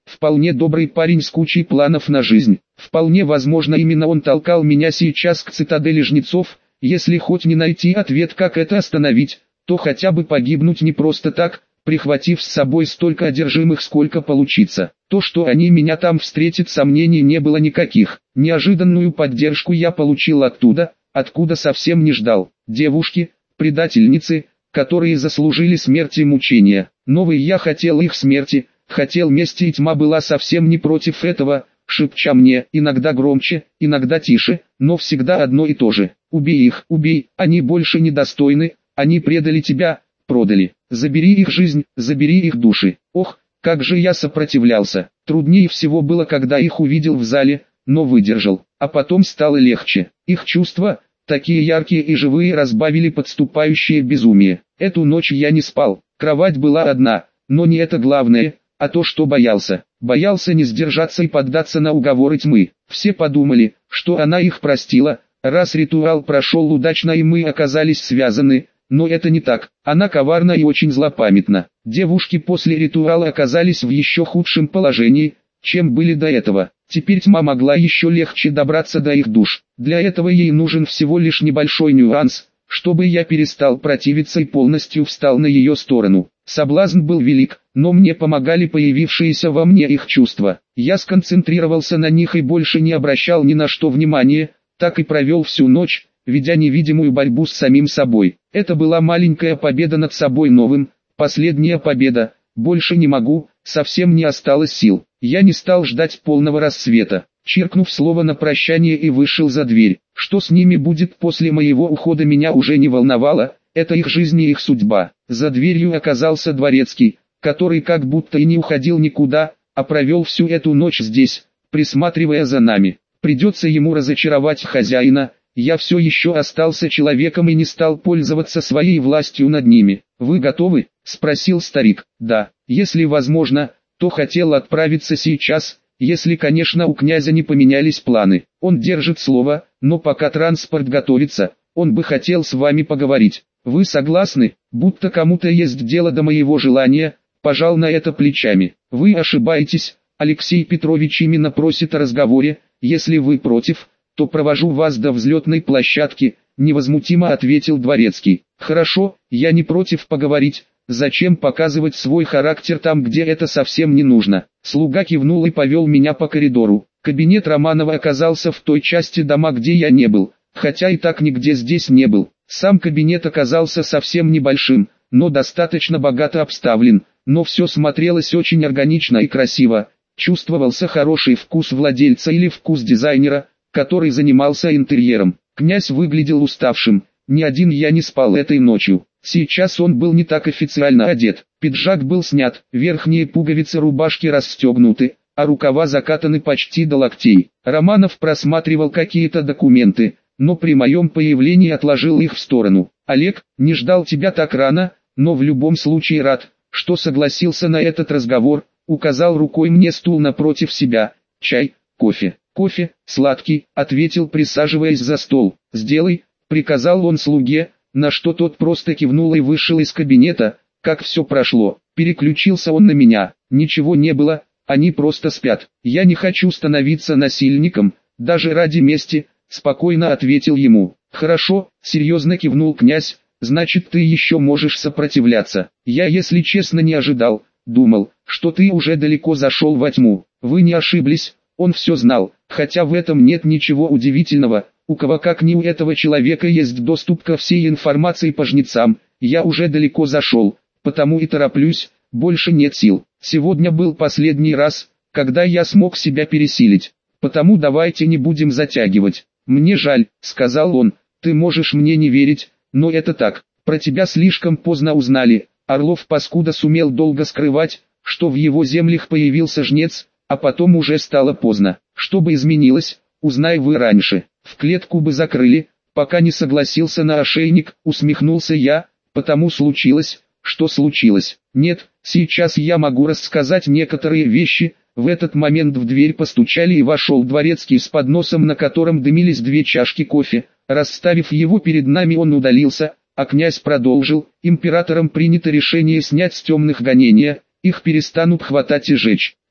вполне добрый парень с кучей планов на жизнь. Вполне возможно, именно он толкал меня сейчас к цитадели жнецов. Если хоть не найти ответ, как это остановить, то хотя бы погибнуть не просто так, прихватив с собой столько одержимых, сколько получится. То, что они меня там встретят, сомнений не было никаких. Неожиданную поддержку я получил оттуда, откуда совсем не ждал. Девушки, предательницы, которые заслужили смерть и мучения. Новый я хотел их смерти, хотел мести, и тьма была совсем не против этого, шепча мне, иногда громче, иногда тише, но всегда одно и то же. Убей их, убей, они больше не достойны, они предали тебя, продали. Забери их жизнь, забери их души. Ох, как же я сопротивлялся. Труднее всего было, когда их увидел в зале, но выдержал. А потом стало легче. Их чувства, такие яркие и живые, разбавили подступающее безумие. Эту ночь я не спал. Кровать была одна, но не это главное, а то, что боялся. Боялся не сдержаться и поддаться на уговоры тьмы. Все подумали, что она их простила, раз ритуал прошел удачно и мы оказались связаны. Но это не так, она коварна и очень злопамятна. Девушки после ритуала оказались в еще худшем положении, чем были до этого. Теперь тьма могла еще легче добраться до их душ. Для этого ей нужен всего лишь небольшой нюанс, чтобы я перестал противиться и полностью встал на ее сторону. Соблазн был велик, но мне помогали появившиеся во мне их чувства. Я сконцентрировался на них и больше не обращал ни на что внимания, так и провел всю ночь, ведя невидимую борьбу с самим собой. Это была маленькая победа над собой новым, последняя победа. Больше не могу, совсем не осталось сил. Я не стал ждать полного рассвета. Чиркнув слово на прощание и вышел за дверь. Что с ними будет после моего ухода, меня уже не волновало, это их жизнь и их судьба. За дверью оказался дворецкий, который как будто и не уходил никуда, а провел всю эту ночь здесь, присматривая за нами. Придется ему разочаровать хозяина. Я все еще остался человеком и не стал пользоваться своей властью над ними. «Вы готовы?» – спросил старик. «Да, если возможно, то хотел отправиться сейчас, если, конечно, у князя не поменялись планы. Он держит слово, но пока транспорт готовится, он бы хотел с вами поговорить. Вы согласны?» Будто кому-то есть дело до моего желания, пожал на это плечами. «Вы ошибаетесь, Алексей Петрович именно просит о разговоре, если вы против, то провожу вас до взлетной площадки», невозмутимо ответил дворецкий. «Хорошо, я не против поговорить, зачем показывать свой характер там, где это совсем не нужно». Слуга кивнул и повел меня по коридору. Кабинет Романова оказался в той части дома, где я не был, хотя и так нигде здесь не был. Сам кабинет оказался совсем небольшим, но достаточно богато обставлен, но все смотрелось очень органично и красиво. Чувствовался хороший вкус владельца или вкус дизайнера, который занимался интерьером. Князь выглядел уставшим, ни один я не спал этой ночью. Сейчас он был не так официально одет, пиджак был снят, верхние пуговицы рубашки расстегнуты, а рукава закатаны почти до локтей. Романов просматривал какие-то документы, но при моем появлении отложил их в сторону. «Олег, не ждал тебя так рано, но в любом случае рад, что согласился на этот разговор», указал рукой мне стул напротив себя. «Чай, кофе». «Кофе, сладкий», — ответил, присаживаясь за стол. «Сделай», — приказал он слуге, на что тот просто кивнул и вышел из кабинета. Как все прошло, переключился он на меня. Ничего не было, они просто спят. «Я не хочу становиться насильником, даже ради мести», — спокойно ответил ему. «Хорошо», — серьезно кивнул князь, «значит, ты еще можешь сопротивляться. Я, если честно, не ожидал, думал, что ты уже далеко зашел во тьму». Вы не ошиблись. Он все знал, хотя в этом нет ничего удивительного, у кого как не у этого человека есть доступ ко всей информации по жнецам. Я уже далеко зашел, потому и тороплюсь, больше нет сил. Сегодня был последний раз, когда я смог себя пересилить, потому давайте не будем затягивать. «Мне жаль», — сказал он, — «ты можешь мне не верить, но это так, про тебя слишком поздно узнали». Орлов паскуда сумел долго скрывать, что в его землях появился жнец, а потом уже стало поздно. Что бы изменилось, узнай вы раньше. В клетку бы закрыли, пока не согласился на ошейник, усмехнулся я, потому случилось, что случилось. Нет, сейчас я могу рассказать некоторые вещи. В этот момент в дверь постучали и вошел дворецкий с подносом, на котором дымились две чашки кофе. Расставив его перед нами, он удалился, а князь продолжил. Императором принято решение снять с темных гонения, их перестанут хватать и жечь.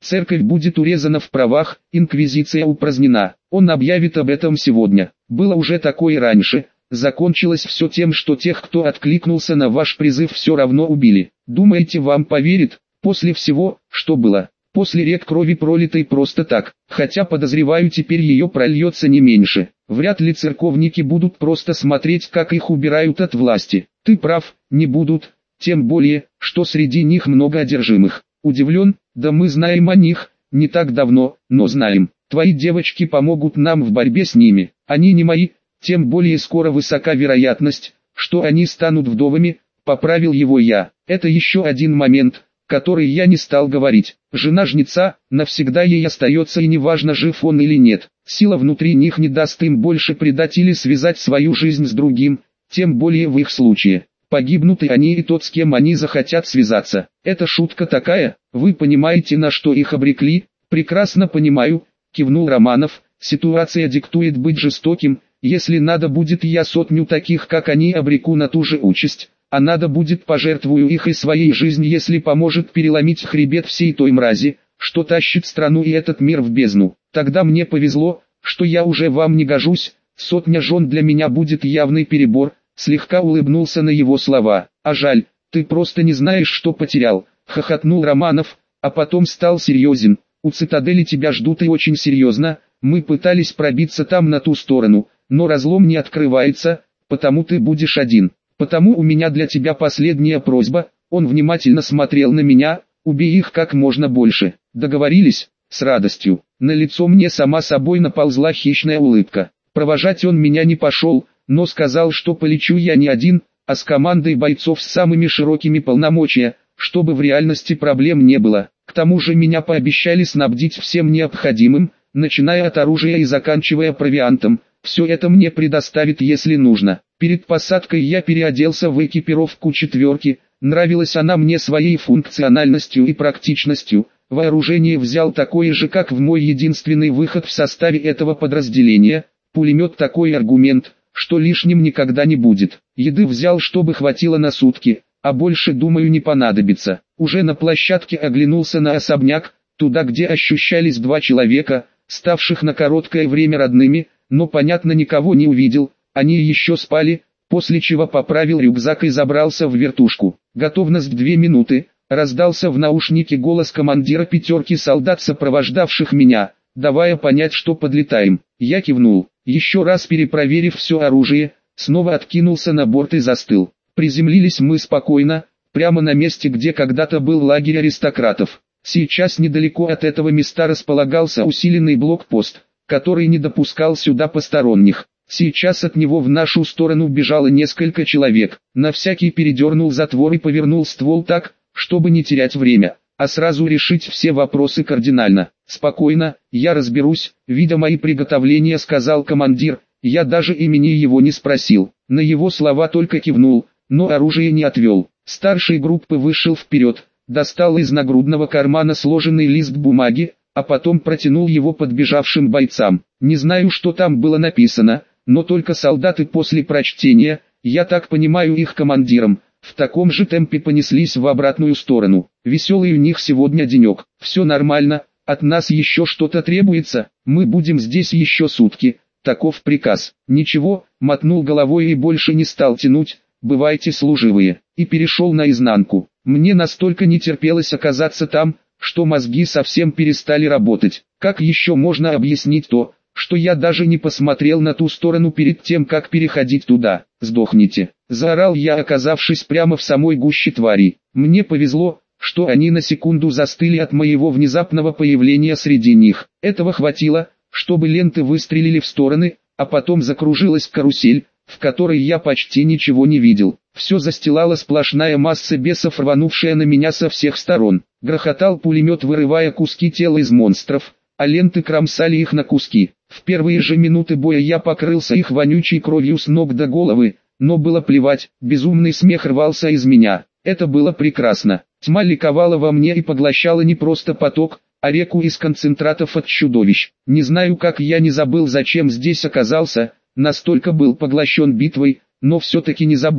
Церковь будет урезана в правах, инквизиция упразднена. Он объявит об этом сегодня. Было уже такое раньше. Закончилось все тем, что тех, кто откликнулся на ваш призыв, все равно убили. Думаете, вам поверит? После всего, что было? После рек крови, пролитой просто так, хотя подозреваю, теперь ее прольется не меньше. Вряд ли церковники будут просто смотреть, как их убирают от власти. Ты прав, не будут, тем более, что среди них много одержимых. Удивлен? Да мы знаем о них, не так давно, но знаем. Твои девочки помогут нам в борьбе с ними. Они не мои, тем более скоро высока вероятность, что они станут вдовами, поправил его я. Это еще один момент, который я не стал говорить. Жена жнеца, навсегда ей остается, и неважно, жив он или нет. Сила внутри них не даст им больше предать или связать свою жизнь с другим, тем более в их случае. Погибнут и они, и тот, с кем они захотят связаться. Это шутка такая, вы понимаете, на что их обрекли? Прекрасно понимаю, кивнул Романов. Ситуация диктует быть жестоким. Если надо будет, я сотню таких, как они, обреку на ту же участь. А надо будет, пожертвую их и своей жизнью, если поможет переломить хребет всей той мрази, что тащит страну и этот мир в бездну. Тогда мне повезло, что я уже вам не гожусь, сотня жен для меня будет явный перебор. Слегка улыбнулся на его слова. А жаль, ты просто не знаешь, что потерял, хохотнул Романов, а потом стал серьезен. У цитадели тебя ждут и очень серьезно. Мы пытались пробиться там на ту сторону, но разлом не открывается, потому ты будешь один. Потому у меня для тебя последняя просьба. Он внимательно смотрел на меня. Убей их как можно больше. Договорились? С радостью. На лицо мне сама собой наползла хищная улыбка. Провожать он меня не пошел, но сказал, что полечу я не один, а с командой бойцов с самыми широкими полномочиями, чтобы в реальности проблем не было. К тому же меня пообещали снабдить всем необходимым, начиная от оружия и заканчивая провиантом. Все это мне предоставит, если нужно. Перед посадкой я переоделся в экипировку четверки, нравилась она мне своей функциональностью и практичностью. Вооружение взял такое же, как в мой единственный выход в составе этого подразделения. Пулемет такой аргумент, что лишним никогда не будет. Еды взял, чтобы хватило на сутки, а больше, думаю, не понадобится. Уже на площадке оглянулся на особняк, туда, где ощущались два человека, ставших на короткое время родными, но понятно никого не увидел, они еще спали, после чего поправил рюкзак и забрался в вертушку. Готовность две минуты, раздался в наушнике голос командира пятерки солдат, сопровождавших меня, давая понять, что подлетаем. Я кивнул, еще раз перепроверив все оружие, снова откинулся на борт и застыл. Приземлились мы спокойно, прямо на месте, где когда-то был лагерь аристократов. Сейчас недалеко от этого места располагался усиленный блокпост, который не допускал сюда посторонних. Сейчас от него в нашу сторону бежало несколько человек. На всякий передернул затвор и повернул ствол так, чтобы не терять время, а сразу решить все вопросы кардинально. «Спокойно, я разберусь», видя мои приготовления, сказал командир. Я даже имени его не спросил, на его слова только кивнул, но оружие не отвел. Старший группы вышел вперед, достал из нагрудного кармана сложенный лист бумаги, а потом протянул его подбежавшим бойцам. Не знаю, что там было написано, но только солдаты после прочтения, я так понимаю, их командиром, в таком же темпе понеслись в обратную сторону. Веселый у них сегодня денек. Все нормально, от нас еще что-то требуется, мы будем здесь еще сутки, таков приказ. Ничего, мотнул головой и больше не стал тянуть, бывайте служивые, и перешел наизнанку. Мне настолько не терпелось оказаться там, что мозги совсем перестали работать. Как еще можно объяснить то, что я даже не посмотрел на ту сторону перед тем, как переходить туда? «Сдохните!» — заорал я, оказавшись прямо в самой гуще тварей. Мне повезло, что они на секунду застыли от моего внезапного появления среди них. Этого хватило, чтобы ленты выстрелили в стороны, а потом закружилась карусель, в которой я почти ничего не видел. Все застилала сплошная масса бесов, рванувшая на меня со всех сторон. Грохотал пулемет, вырывая куски тела из монстров, а ленты кромсали их на куски. В первые же минуты боя я покрылся их вонючей кровью с ног до головы, но было плевать, безумный смех рвался из меня. Это было прекрасно. Тьма ликовала во мне и поглощала не просто поток, а реку из концентратов от чудовищ. Не знаю, как я не забыл, зачем здесь оказался, настолько был поглощен битвой, но все-таки не забыл.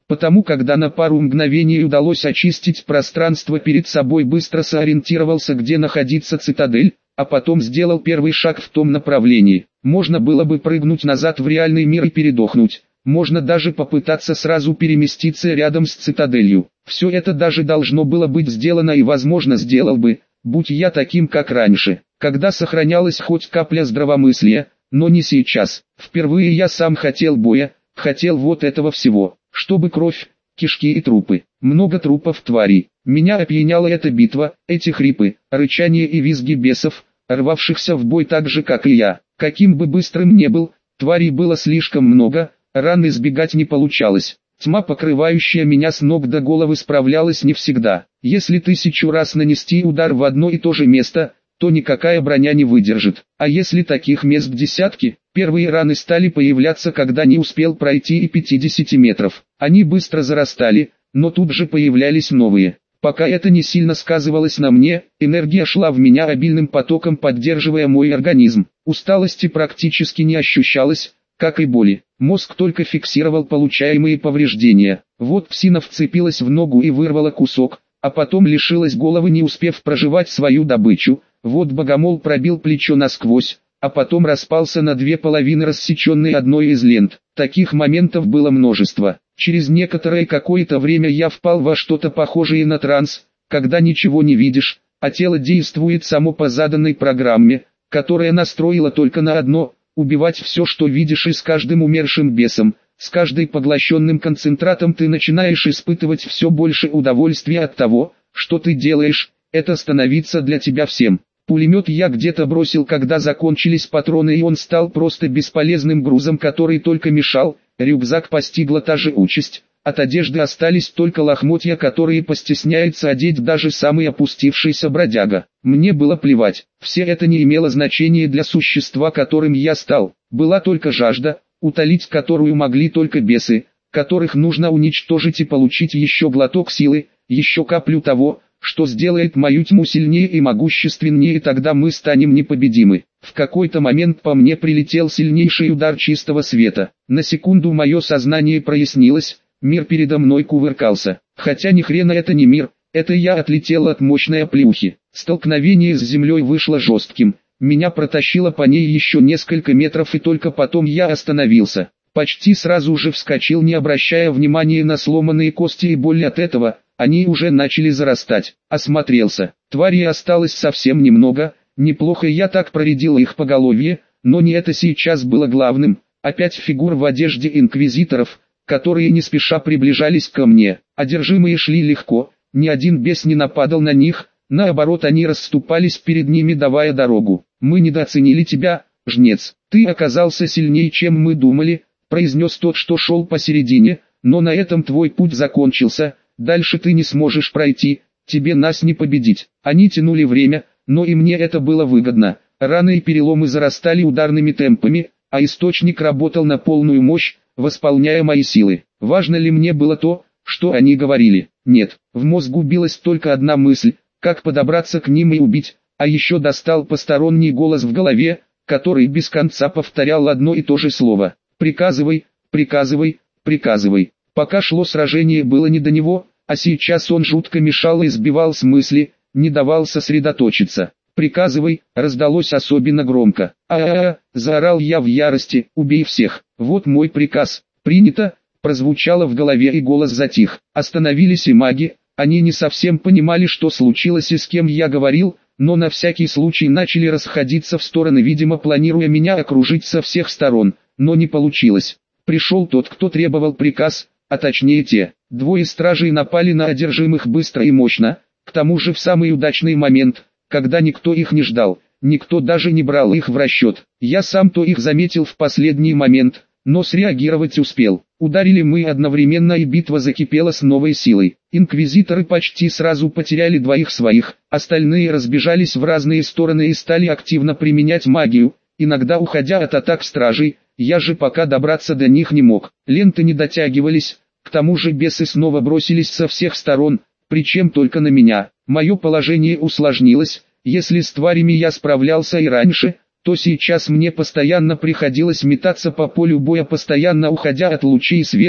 Потому когда на пару мгновений удалось очистить пространство перед собой, быстро сориентировался, где находится цитадель, а потом сделал первый шаг в том направлении. Можно было бы прыгнуть назад в реальный мир и передохнуть. Можно даже попытаться сразу переместиться рядом с цитаделью. Все это даже должно было быть сделано и возможно сделал бы, будь я таким как раньше, когда сохранялась хоть капля здравомыслия, но не сейчас. Впервые я сам хотел боя, хотел вот этого всего, чтобы кровь, кишки и трупы, много трупов тварей. Меня опьяняла эта битва, эти хрипы, рычание и визги бесов, рвавшихся в бой так же как и я. Каким бы быстрым ни был, тварей было слишком много, ран избегать не получалось. Тьма, покрывающая меня с ног до головы, справлялась не всегда. Если тысячу раз нанести удар в одно и то же место, то никакая броня не выдержит. А если таких мест десятки, первые раны стали появляться, когда не успел пройти и пятидесяти метров. Они быстро зарастали, но тут же появлялись новые. Пока это не сильно сказывалось на мне, энергия шла в меня обильным потоком, поддерживая мой организм. Усталости практически не ощущалось, как и боли. Мозг только фиксировал получаемые повреждения. Вот псина вцепилась в ногу и вырвала кусок, а потом лишилась головы, не успев прожевать свою добычу. Вот богомол пробил плечо насквозь, а потом распался на две половины, рассеченной одной из лент. Таких моментов было множество. Через некоторое какое-то время я впал во что-то похожее на транс, когда ничего не видишь, а тело действует само по заданной программе, которая настроила только на одно – убивать все, что видишь, и с каждым умершим бесом, с каждым поглощенным концентратом ты начинаешь испытывать все больше удовольствия от того, что ты делаешь, это становится для тебя всем. Пулемет я где-то бросил, когда закончились патроны, и он стал просто бесполезным грузом, который только мешал. Рюкзак постигла та же участь, от одежды остались только лохмотья, которые постесняется одеть даже самый опустившийся бродяга. Мне было плевать, все это не имело значения для существа, которым я стал. Была только жажда, утолить которую могли только бесы, которых нужно уничтожить и получить еще глоток силы, еще каплю того, что сделает мою тьму сильнее и могущественнее, и тогда мы станем непобедимы. В какой-то момент по мне прилетел сильнейший удар чистого света. На секунду мое сознание прояснилось, мир передо мной кувыркался. Хотя ни хрена это не мир, это я отлетел от мощной оплеухи. Столкновение с землей вышло жестким. Меня протащило по ней еще несколько метров, и только потом я остановился. Почти сразу же вскочил, не обращая внимания на сломанные кости и боль от этого. Они уже начали зарастать. Осмотрелся. Тварей осталось совсем немного. Неплохо я так проредил их поголовье, но не это сейчас было главным. Опять фигур в одежде инквизиторов, которые не спеша приближались ко мне. Одержимые шли легко, ни один бес не нападал на них, наоборот, они расступались перед ними, давая дорогу. «Мы недооценили тебя, жнец. Ты оказался сильнее, чем мы думали», произнес тот, что шел посередине, «но на этом твой путь закончился. Дальше ты не сможешь пройти, тебе нас не победить». Они тянули время, но и мне это было выгодно. Раны и переломы зарастали ударными темпами, а источник работал на полную мощь, восполняя мои силы. Важно ли мне было то, что они говорили? Нет, в мозгу билась только одна мысль, как подобраться к ним и убить, а еще достал посторонний голос в голове, который без конца повторял одно и то же слово. «Приказывай, приказывай, приказывай». Пока шло сражение, было не до него, а сейчас он жутко мешал и сбивал с мысли, не давал сосредоточиться. «Приказывай», раздалось особенно громко. «А-а-а», заорал я в ярости, «убей всех». «Вот мой приказ». «Принято», прозвучало в голове, и голос затих. Остановились и маги, они не совсем понимали, что случилось и с кем я говорил, но на всякий случай начали расходиться в стороны, видимо планируя меня окружить со всех сторон, но не получилось. Пришел тот, кто требовал приказ, а точнее те. Двое стражей напали на одержимых быстро и мощно, к тому же в самый удачный момент, когда никто их не ждал, никто даже не брал их в расчет. Я сам-то их заметил в последний момент, но среагировать успел. Ударили мы одновременно, и битва закипела с новой силой. Инквизиторы почти сразу потеряли двоих своих, остальные разбежались в разные стороны и стали активно применять магию, иногда уходя от атак стражей. Я же пока добраться до них не мог. Ленты не дотягивались, к тому же бесы снова бросились со всех сторон, причем только на меня. Мое положение усложнилось. Если с тварями я справлялся и раньше, то сейчас мне постоянно приходилось метаться по полю боя, постоянно уходя от лучей света,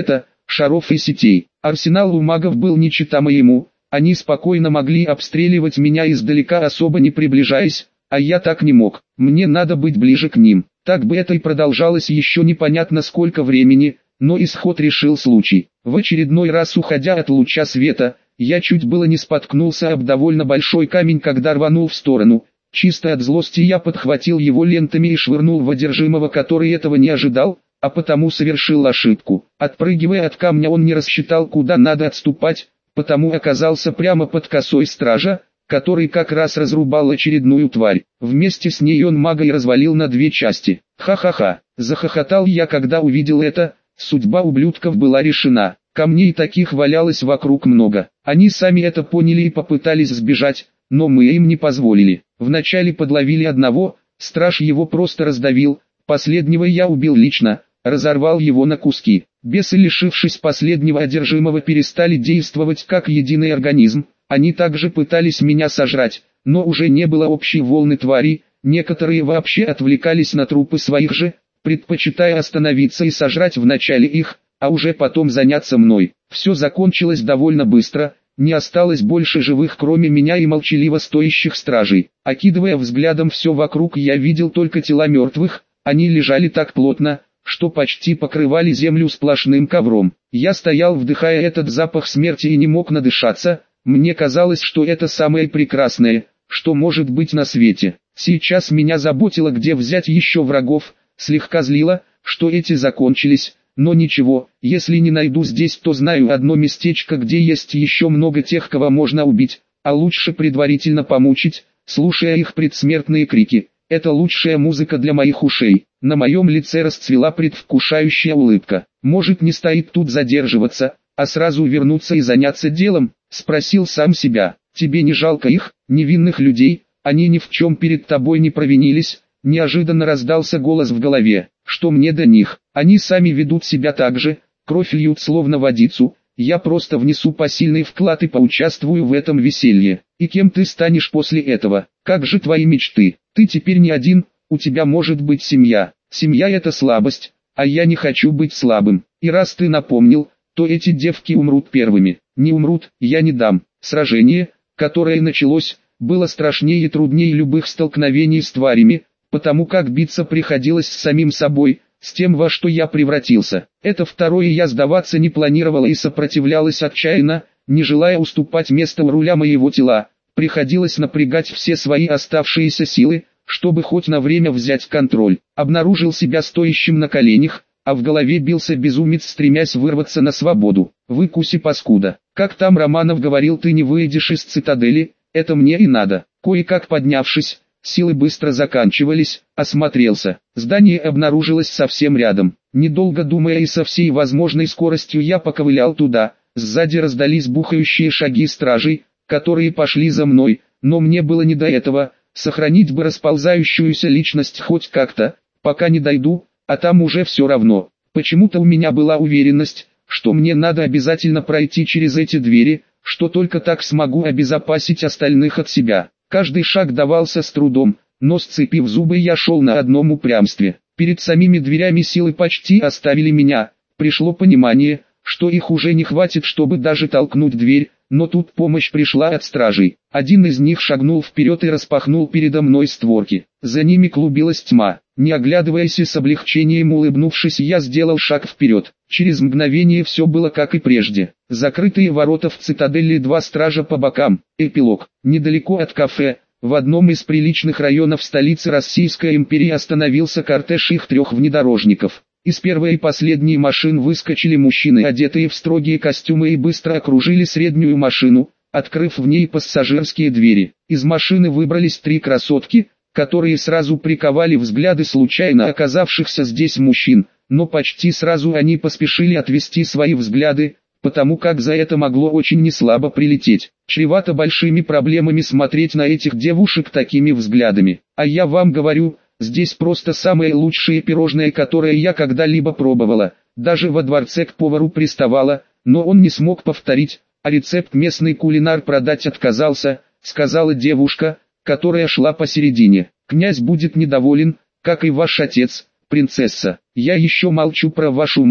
шаров и сетей. Арсенал у магов был не чета моему, они спокойно могли обстреливать меня издалека, особо не приближаясь, а я так не мог. Мне надо быть ближе к ним. Так бы это и продолжалось еще непонятно сколько времени, но исход решил случай. В очередной раз, уходя от луча света, я чуть было не споткнулся об довольно большой камень, когда рванул в сторону. Чисто от злости я подхватил его лентами и швырнул в одержимого, который этого не ожидал, а потому совершил ошибку. Отпрыгивая от камня, он не рассчитал, куда надо отступать, потому оказался прямо под косой стража, который как раз разрубал очередную тварь. Вместе с ней он мага и развалил на две части. Ха-ха-ха, захохотал я, когда увидел это. Судьба ублюдков была решена. Камней таких валялось вокруг много. Они сами это поняли и попытались сбежать, но мы им не позволили. Вначале подловили одного, страж его просто раздавил, последнего я убил лично, разорвал его на куски. Бесы, лишившись последнего одержимого, перестали действовать как единый организм. Они также пытались меня сожрать, но уже не было общей волны тварей, некоторые вообще отвлекались на трупы своих же, предпочитая остановиться и сожрать вначале их, а уже потом заняться мной. Все закончилось довольно быстро, не осталось больше живых кроме меня и молчаливо стоящих стражей. Окидывая взглядом все вокруг, я видел только тела мертвых, они лежали так плотно, что почти покрывали землю сплошным ковром. Я стоял, вдыхая этот запах смерти, и не мог надышаться. Мне казалось, что это самое прекрасное, что может быть на свете. Сейчас меня заботило, где взять еще врагов, слегка злило, что эти закончились, но ничего, если не найду здесь, то знаю одно местечко, где есть еще много тех, кого можно убить, а лучше предварительно помучить, слушая их предсмертные крики. Это лучшая музыка для моих ушей. На моем лице расцвела предвкушающая улыбка. Может, не стоит тут задерживаться, а сразу вернуться и заняться делом? Спросил сам себя. Тебе не жалко их, невинных людей? Они ни в чем перед тобой не провинились. Неожиданно раздался голос в голове. Что мне до них? Они сами ведут себя так же, кровь льют словно водицу. Я просто внесу посильный вклад и поучаствую в этом веселье. И кем ты станешь после этого? Как же твои мечты? Ты теперь не один, у тебя может быть семья. Семья — это слабость, а я не хочу быть слабым. И раз ты напомнил, то эти девки умрут первыми. Не умрут, я не дам. Сражение, которое началось, было страшнее и труднее любых столкновений с тварями, потому как биться приходилось с самим собой, с тем, во что я превратился. Это второе я сдаваться не планировала и сопротивлялась отчаянно, не желая уступать место у руля моего тела. Приходилось напрягать все свои оставшиеся силы, чтобы хоть на время взять контроль. Обнаружил себя стоящим на коленях, а в голове бился безумец, стремясь вырваться на свободу. Выкуси, паскуда. Как там Романов говорил, ты не выйдешь из цитадели, это мне и надо. Кое-как поднявшись, силы быстро заканчивались, осмотрелся. Здание обнаружилось совсем рядом. Недолго думая и со всей возможной скоростью я поковылял туда. Сзади раздались бухающие шаги стражей, которые пошли за мной, но мне было не до этого. Сохранить бы расползающуюся личность хоть как-то, пока не дойду, а там уже все равно. Почему-то у меня была уверенность, что мне надо обязательно пройти через эти двери, что только так смогу обезопасить остальных от себя. Каждый шаг давался с трудом, но сцепив зубы я шел на одном упрямстве. Перед самими дверями силы почти оставили меня. Пришло понимание, что их уже не хватит, чтобы даже толкнуть дверь, но тут помощь пришла от стражей. Один из них шагнул вперед и распахнул передо мной створки. За ними клубилась тьма. Не оглядываясь и с облегчением улыбнувшись, я сделал шаг вперед. Через мгновение все было как и прежде. Закрытые ворота в цитадели, два стража по бокам. Эпилог. Недалеко от кафе, в одном из приличных районов столицы Российской империи, остановился кортеж их трех внедорожников. Из первой и последней машин выскочили мужчины, одетые в строгие костюмы, и быстро окружили среднюю машину, открыв в ней пассажирские двери. Из машины выбрались три красотки, которые сразу приковали взгляды случайно оказавшихся здесь мужчин, но почти сразу они поспешили отвести свои взгляды, потому как за это могло очень неслабо прилететь. Чревато большими проблемами смотреть на этих девушек такими взглядами. А я вам говорю, здесь просто самое лучшее пирожное, которое я когда-либо пробовала. Даже во дворце к повару приставала, но он не смог повторить, а рецепт местный кулинар продать отказался, сказала девушка, которая шла посередине. Князь будет недоволен, как и ваш отец, принцесса. Я еще молчу про вашу мать,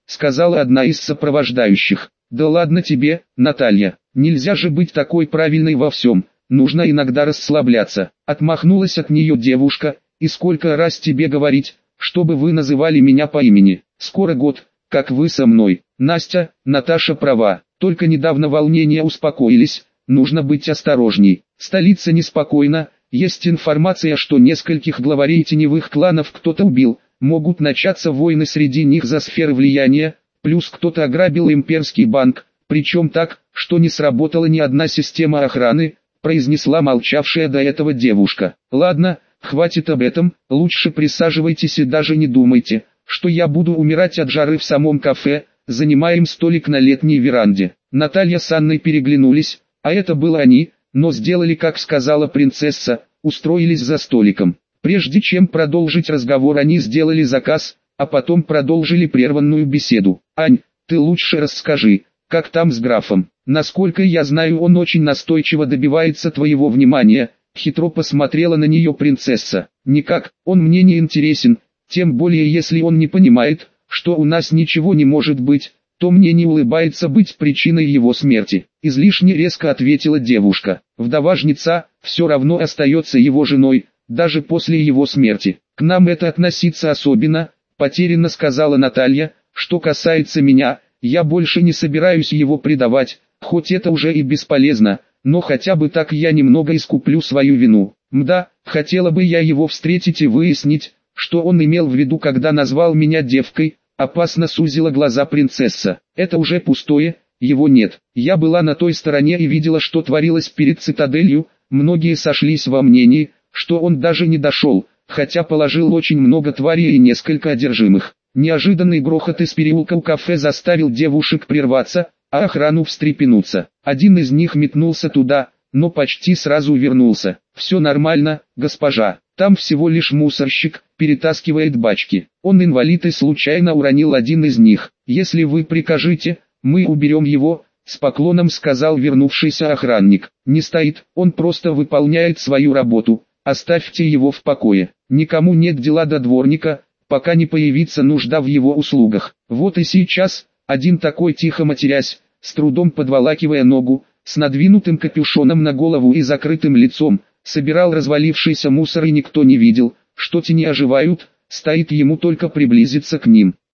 сказала одна из сопровождающих. Да ладно тебе, Наталья, нельзя же быть такой правильной во всем, нужно иногда расслабляться. Отмахнулась от нее девушка, и сколько раз тебе говорить, чтобы вы называли меня по имени. Скоро год, как вы со мной. Настя, Наташа права, только недавно волнения успокоились, нужно быть осторожней. Столица неспокойна, есть информация, что нескольких главарей теневых кланов кто-то убил, могут начаться войны среди них за сферы влияния, плюс кто-то ограбил имперский банк, причем так, что не сработала ни одна система охраны, произнесла молчавшая до этого девушка. Ладно, хватит об этом, лучше присаживайтесь и даже не думайте, что я буду умирать от жары в самом кафе, занимаем столик на летней веранде. Наталья с Анной переглянулись, а это было они, но сделали, как сказала принцесса, устроились за столиком. Прежде чем продолжить разговор, они сделали заказ, а потом продолжили прерванную беседу. «Ань, ты лучше расскажи, как там с графом? Насколько я знаю, он очень настойчиво добивается твоего внимания», хитро посмотрела на нее принцесса. «Никак, он мне не интересен, тем более если он не понимает, что у нас ничего не может быть, то мне не улыбается быть причиной его смерти», излишне резко ответила девушка. «Вдова жнеца все равно остается его женой, даже после его смерти. К нам это относиться особенно», потерянно сказала Наталья. «Что касается меня, я больше не собираюсь его предавать, хоть это уже и бесполезно, но хотя бы так я немного искуплю свою вину. Мда, хотела бы я его встретить и выяснить, что он имел в виду, когда назвал меня девкой», опасно сузила глаза принцесса. «Это уже пустое, его нет. Я была на той стороне и видела, что творилось перед цитаделью, многие сошлись во мнении, что он даже не дошел, хотя положил очень много тварей и несколько одержимых». Неожиданный грохот из переулка у кафе заставил девушек прерваться, а охрану встрепенуться. Один из них метнулся туда, но почти сразу вернулся. «Все нормально, госпожа, там всего лишь мусорщик, перетаскивает бачки. Он инвалид и случайно уронил один из них. Если вы прикажете, мы уберем его», с поклоном сказал вернувшийся охранник. «Не стоит, он просто выполняет свою работу, оставьте его в покое. Никому нет дела до дворника, пока не появится нужда в его услугах». Вот и сейчас, один такой, тихо матерясь, с трудом подволакивая ногу, с надвинутым капюшоном на голову и закрытым лицом, собирал развалившийся мусор, и никто не видел, что тени оживают, стоит ему только приблизиться к ним.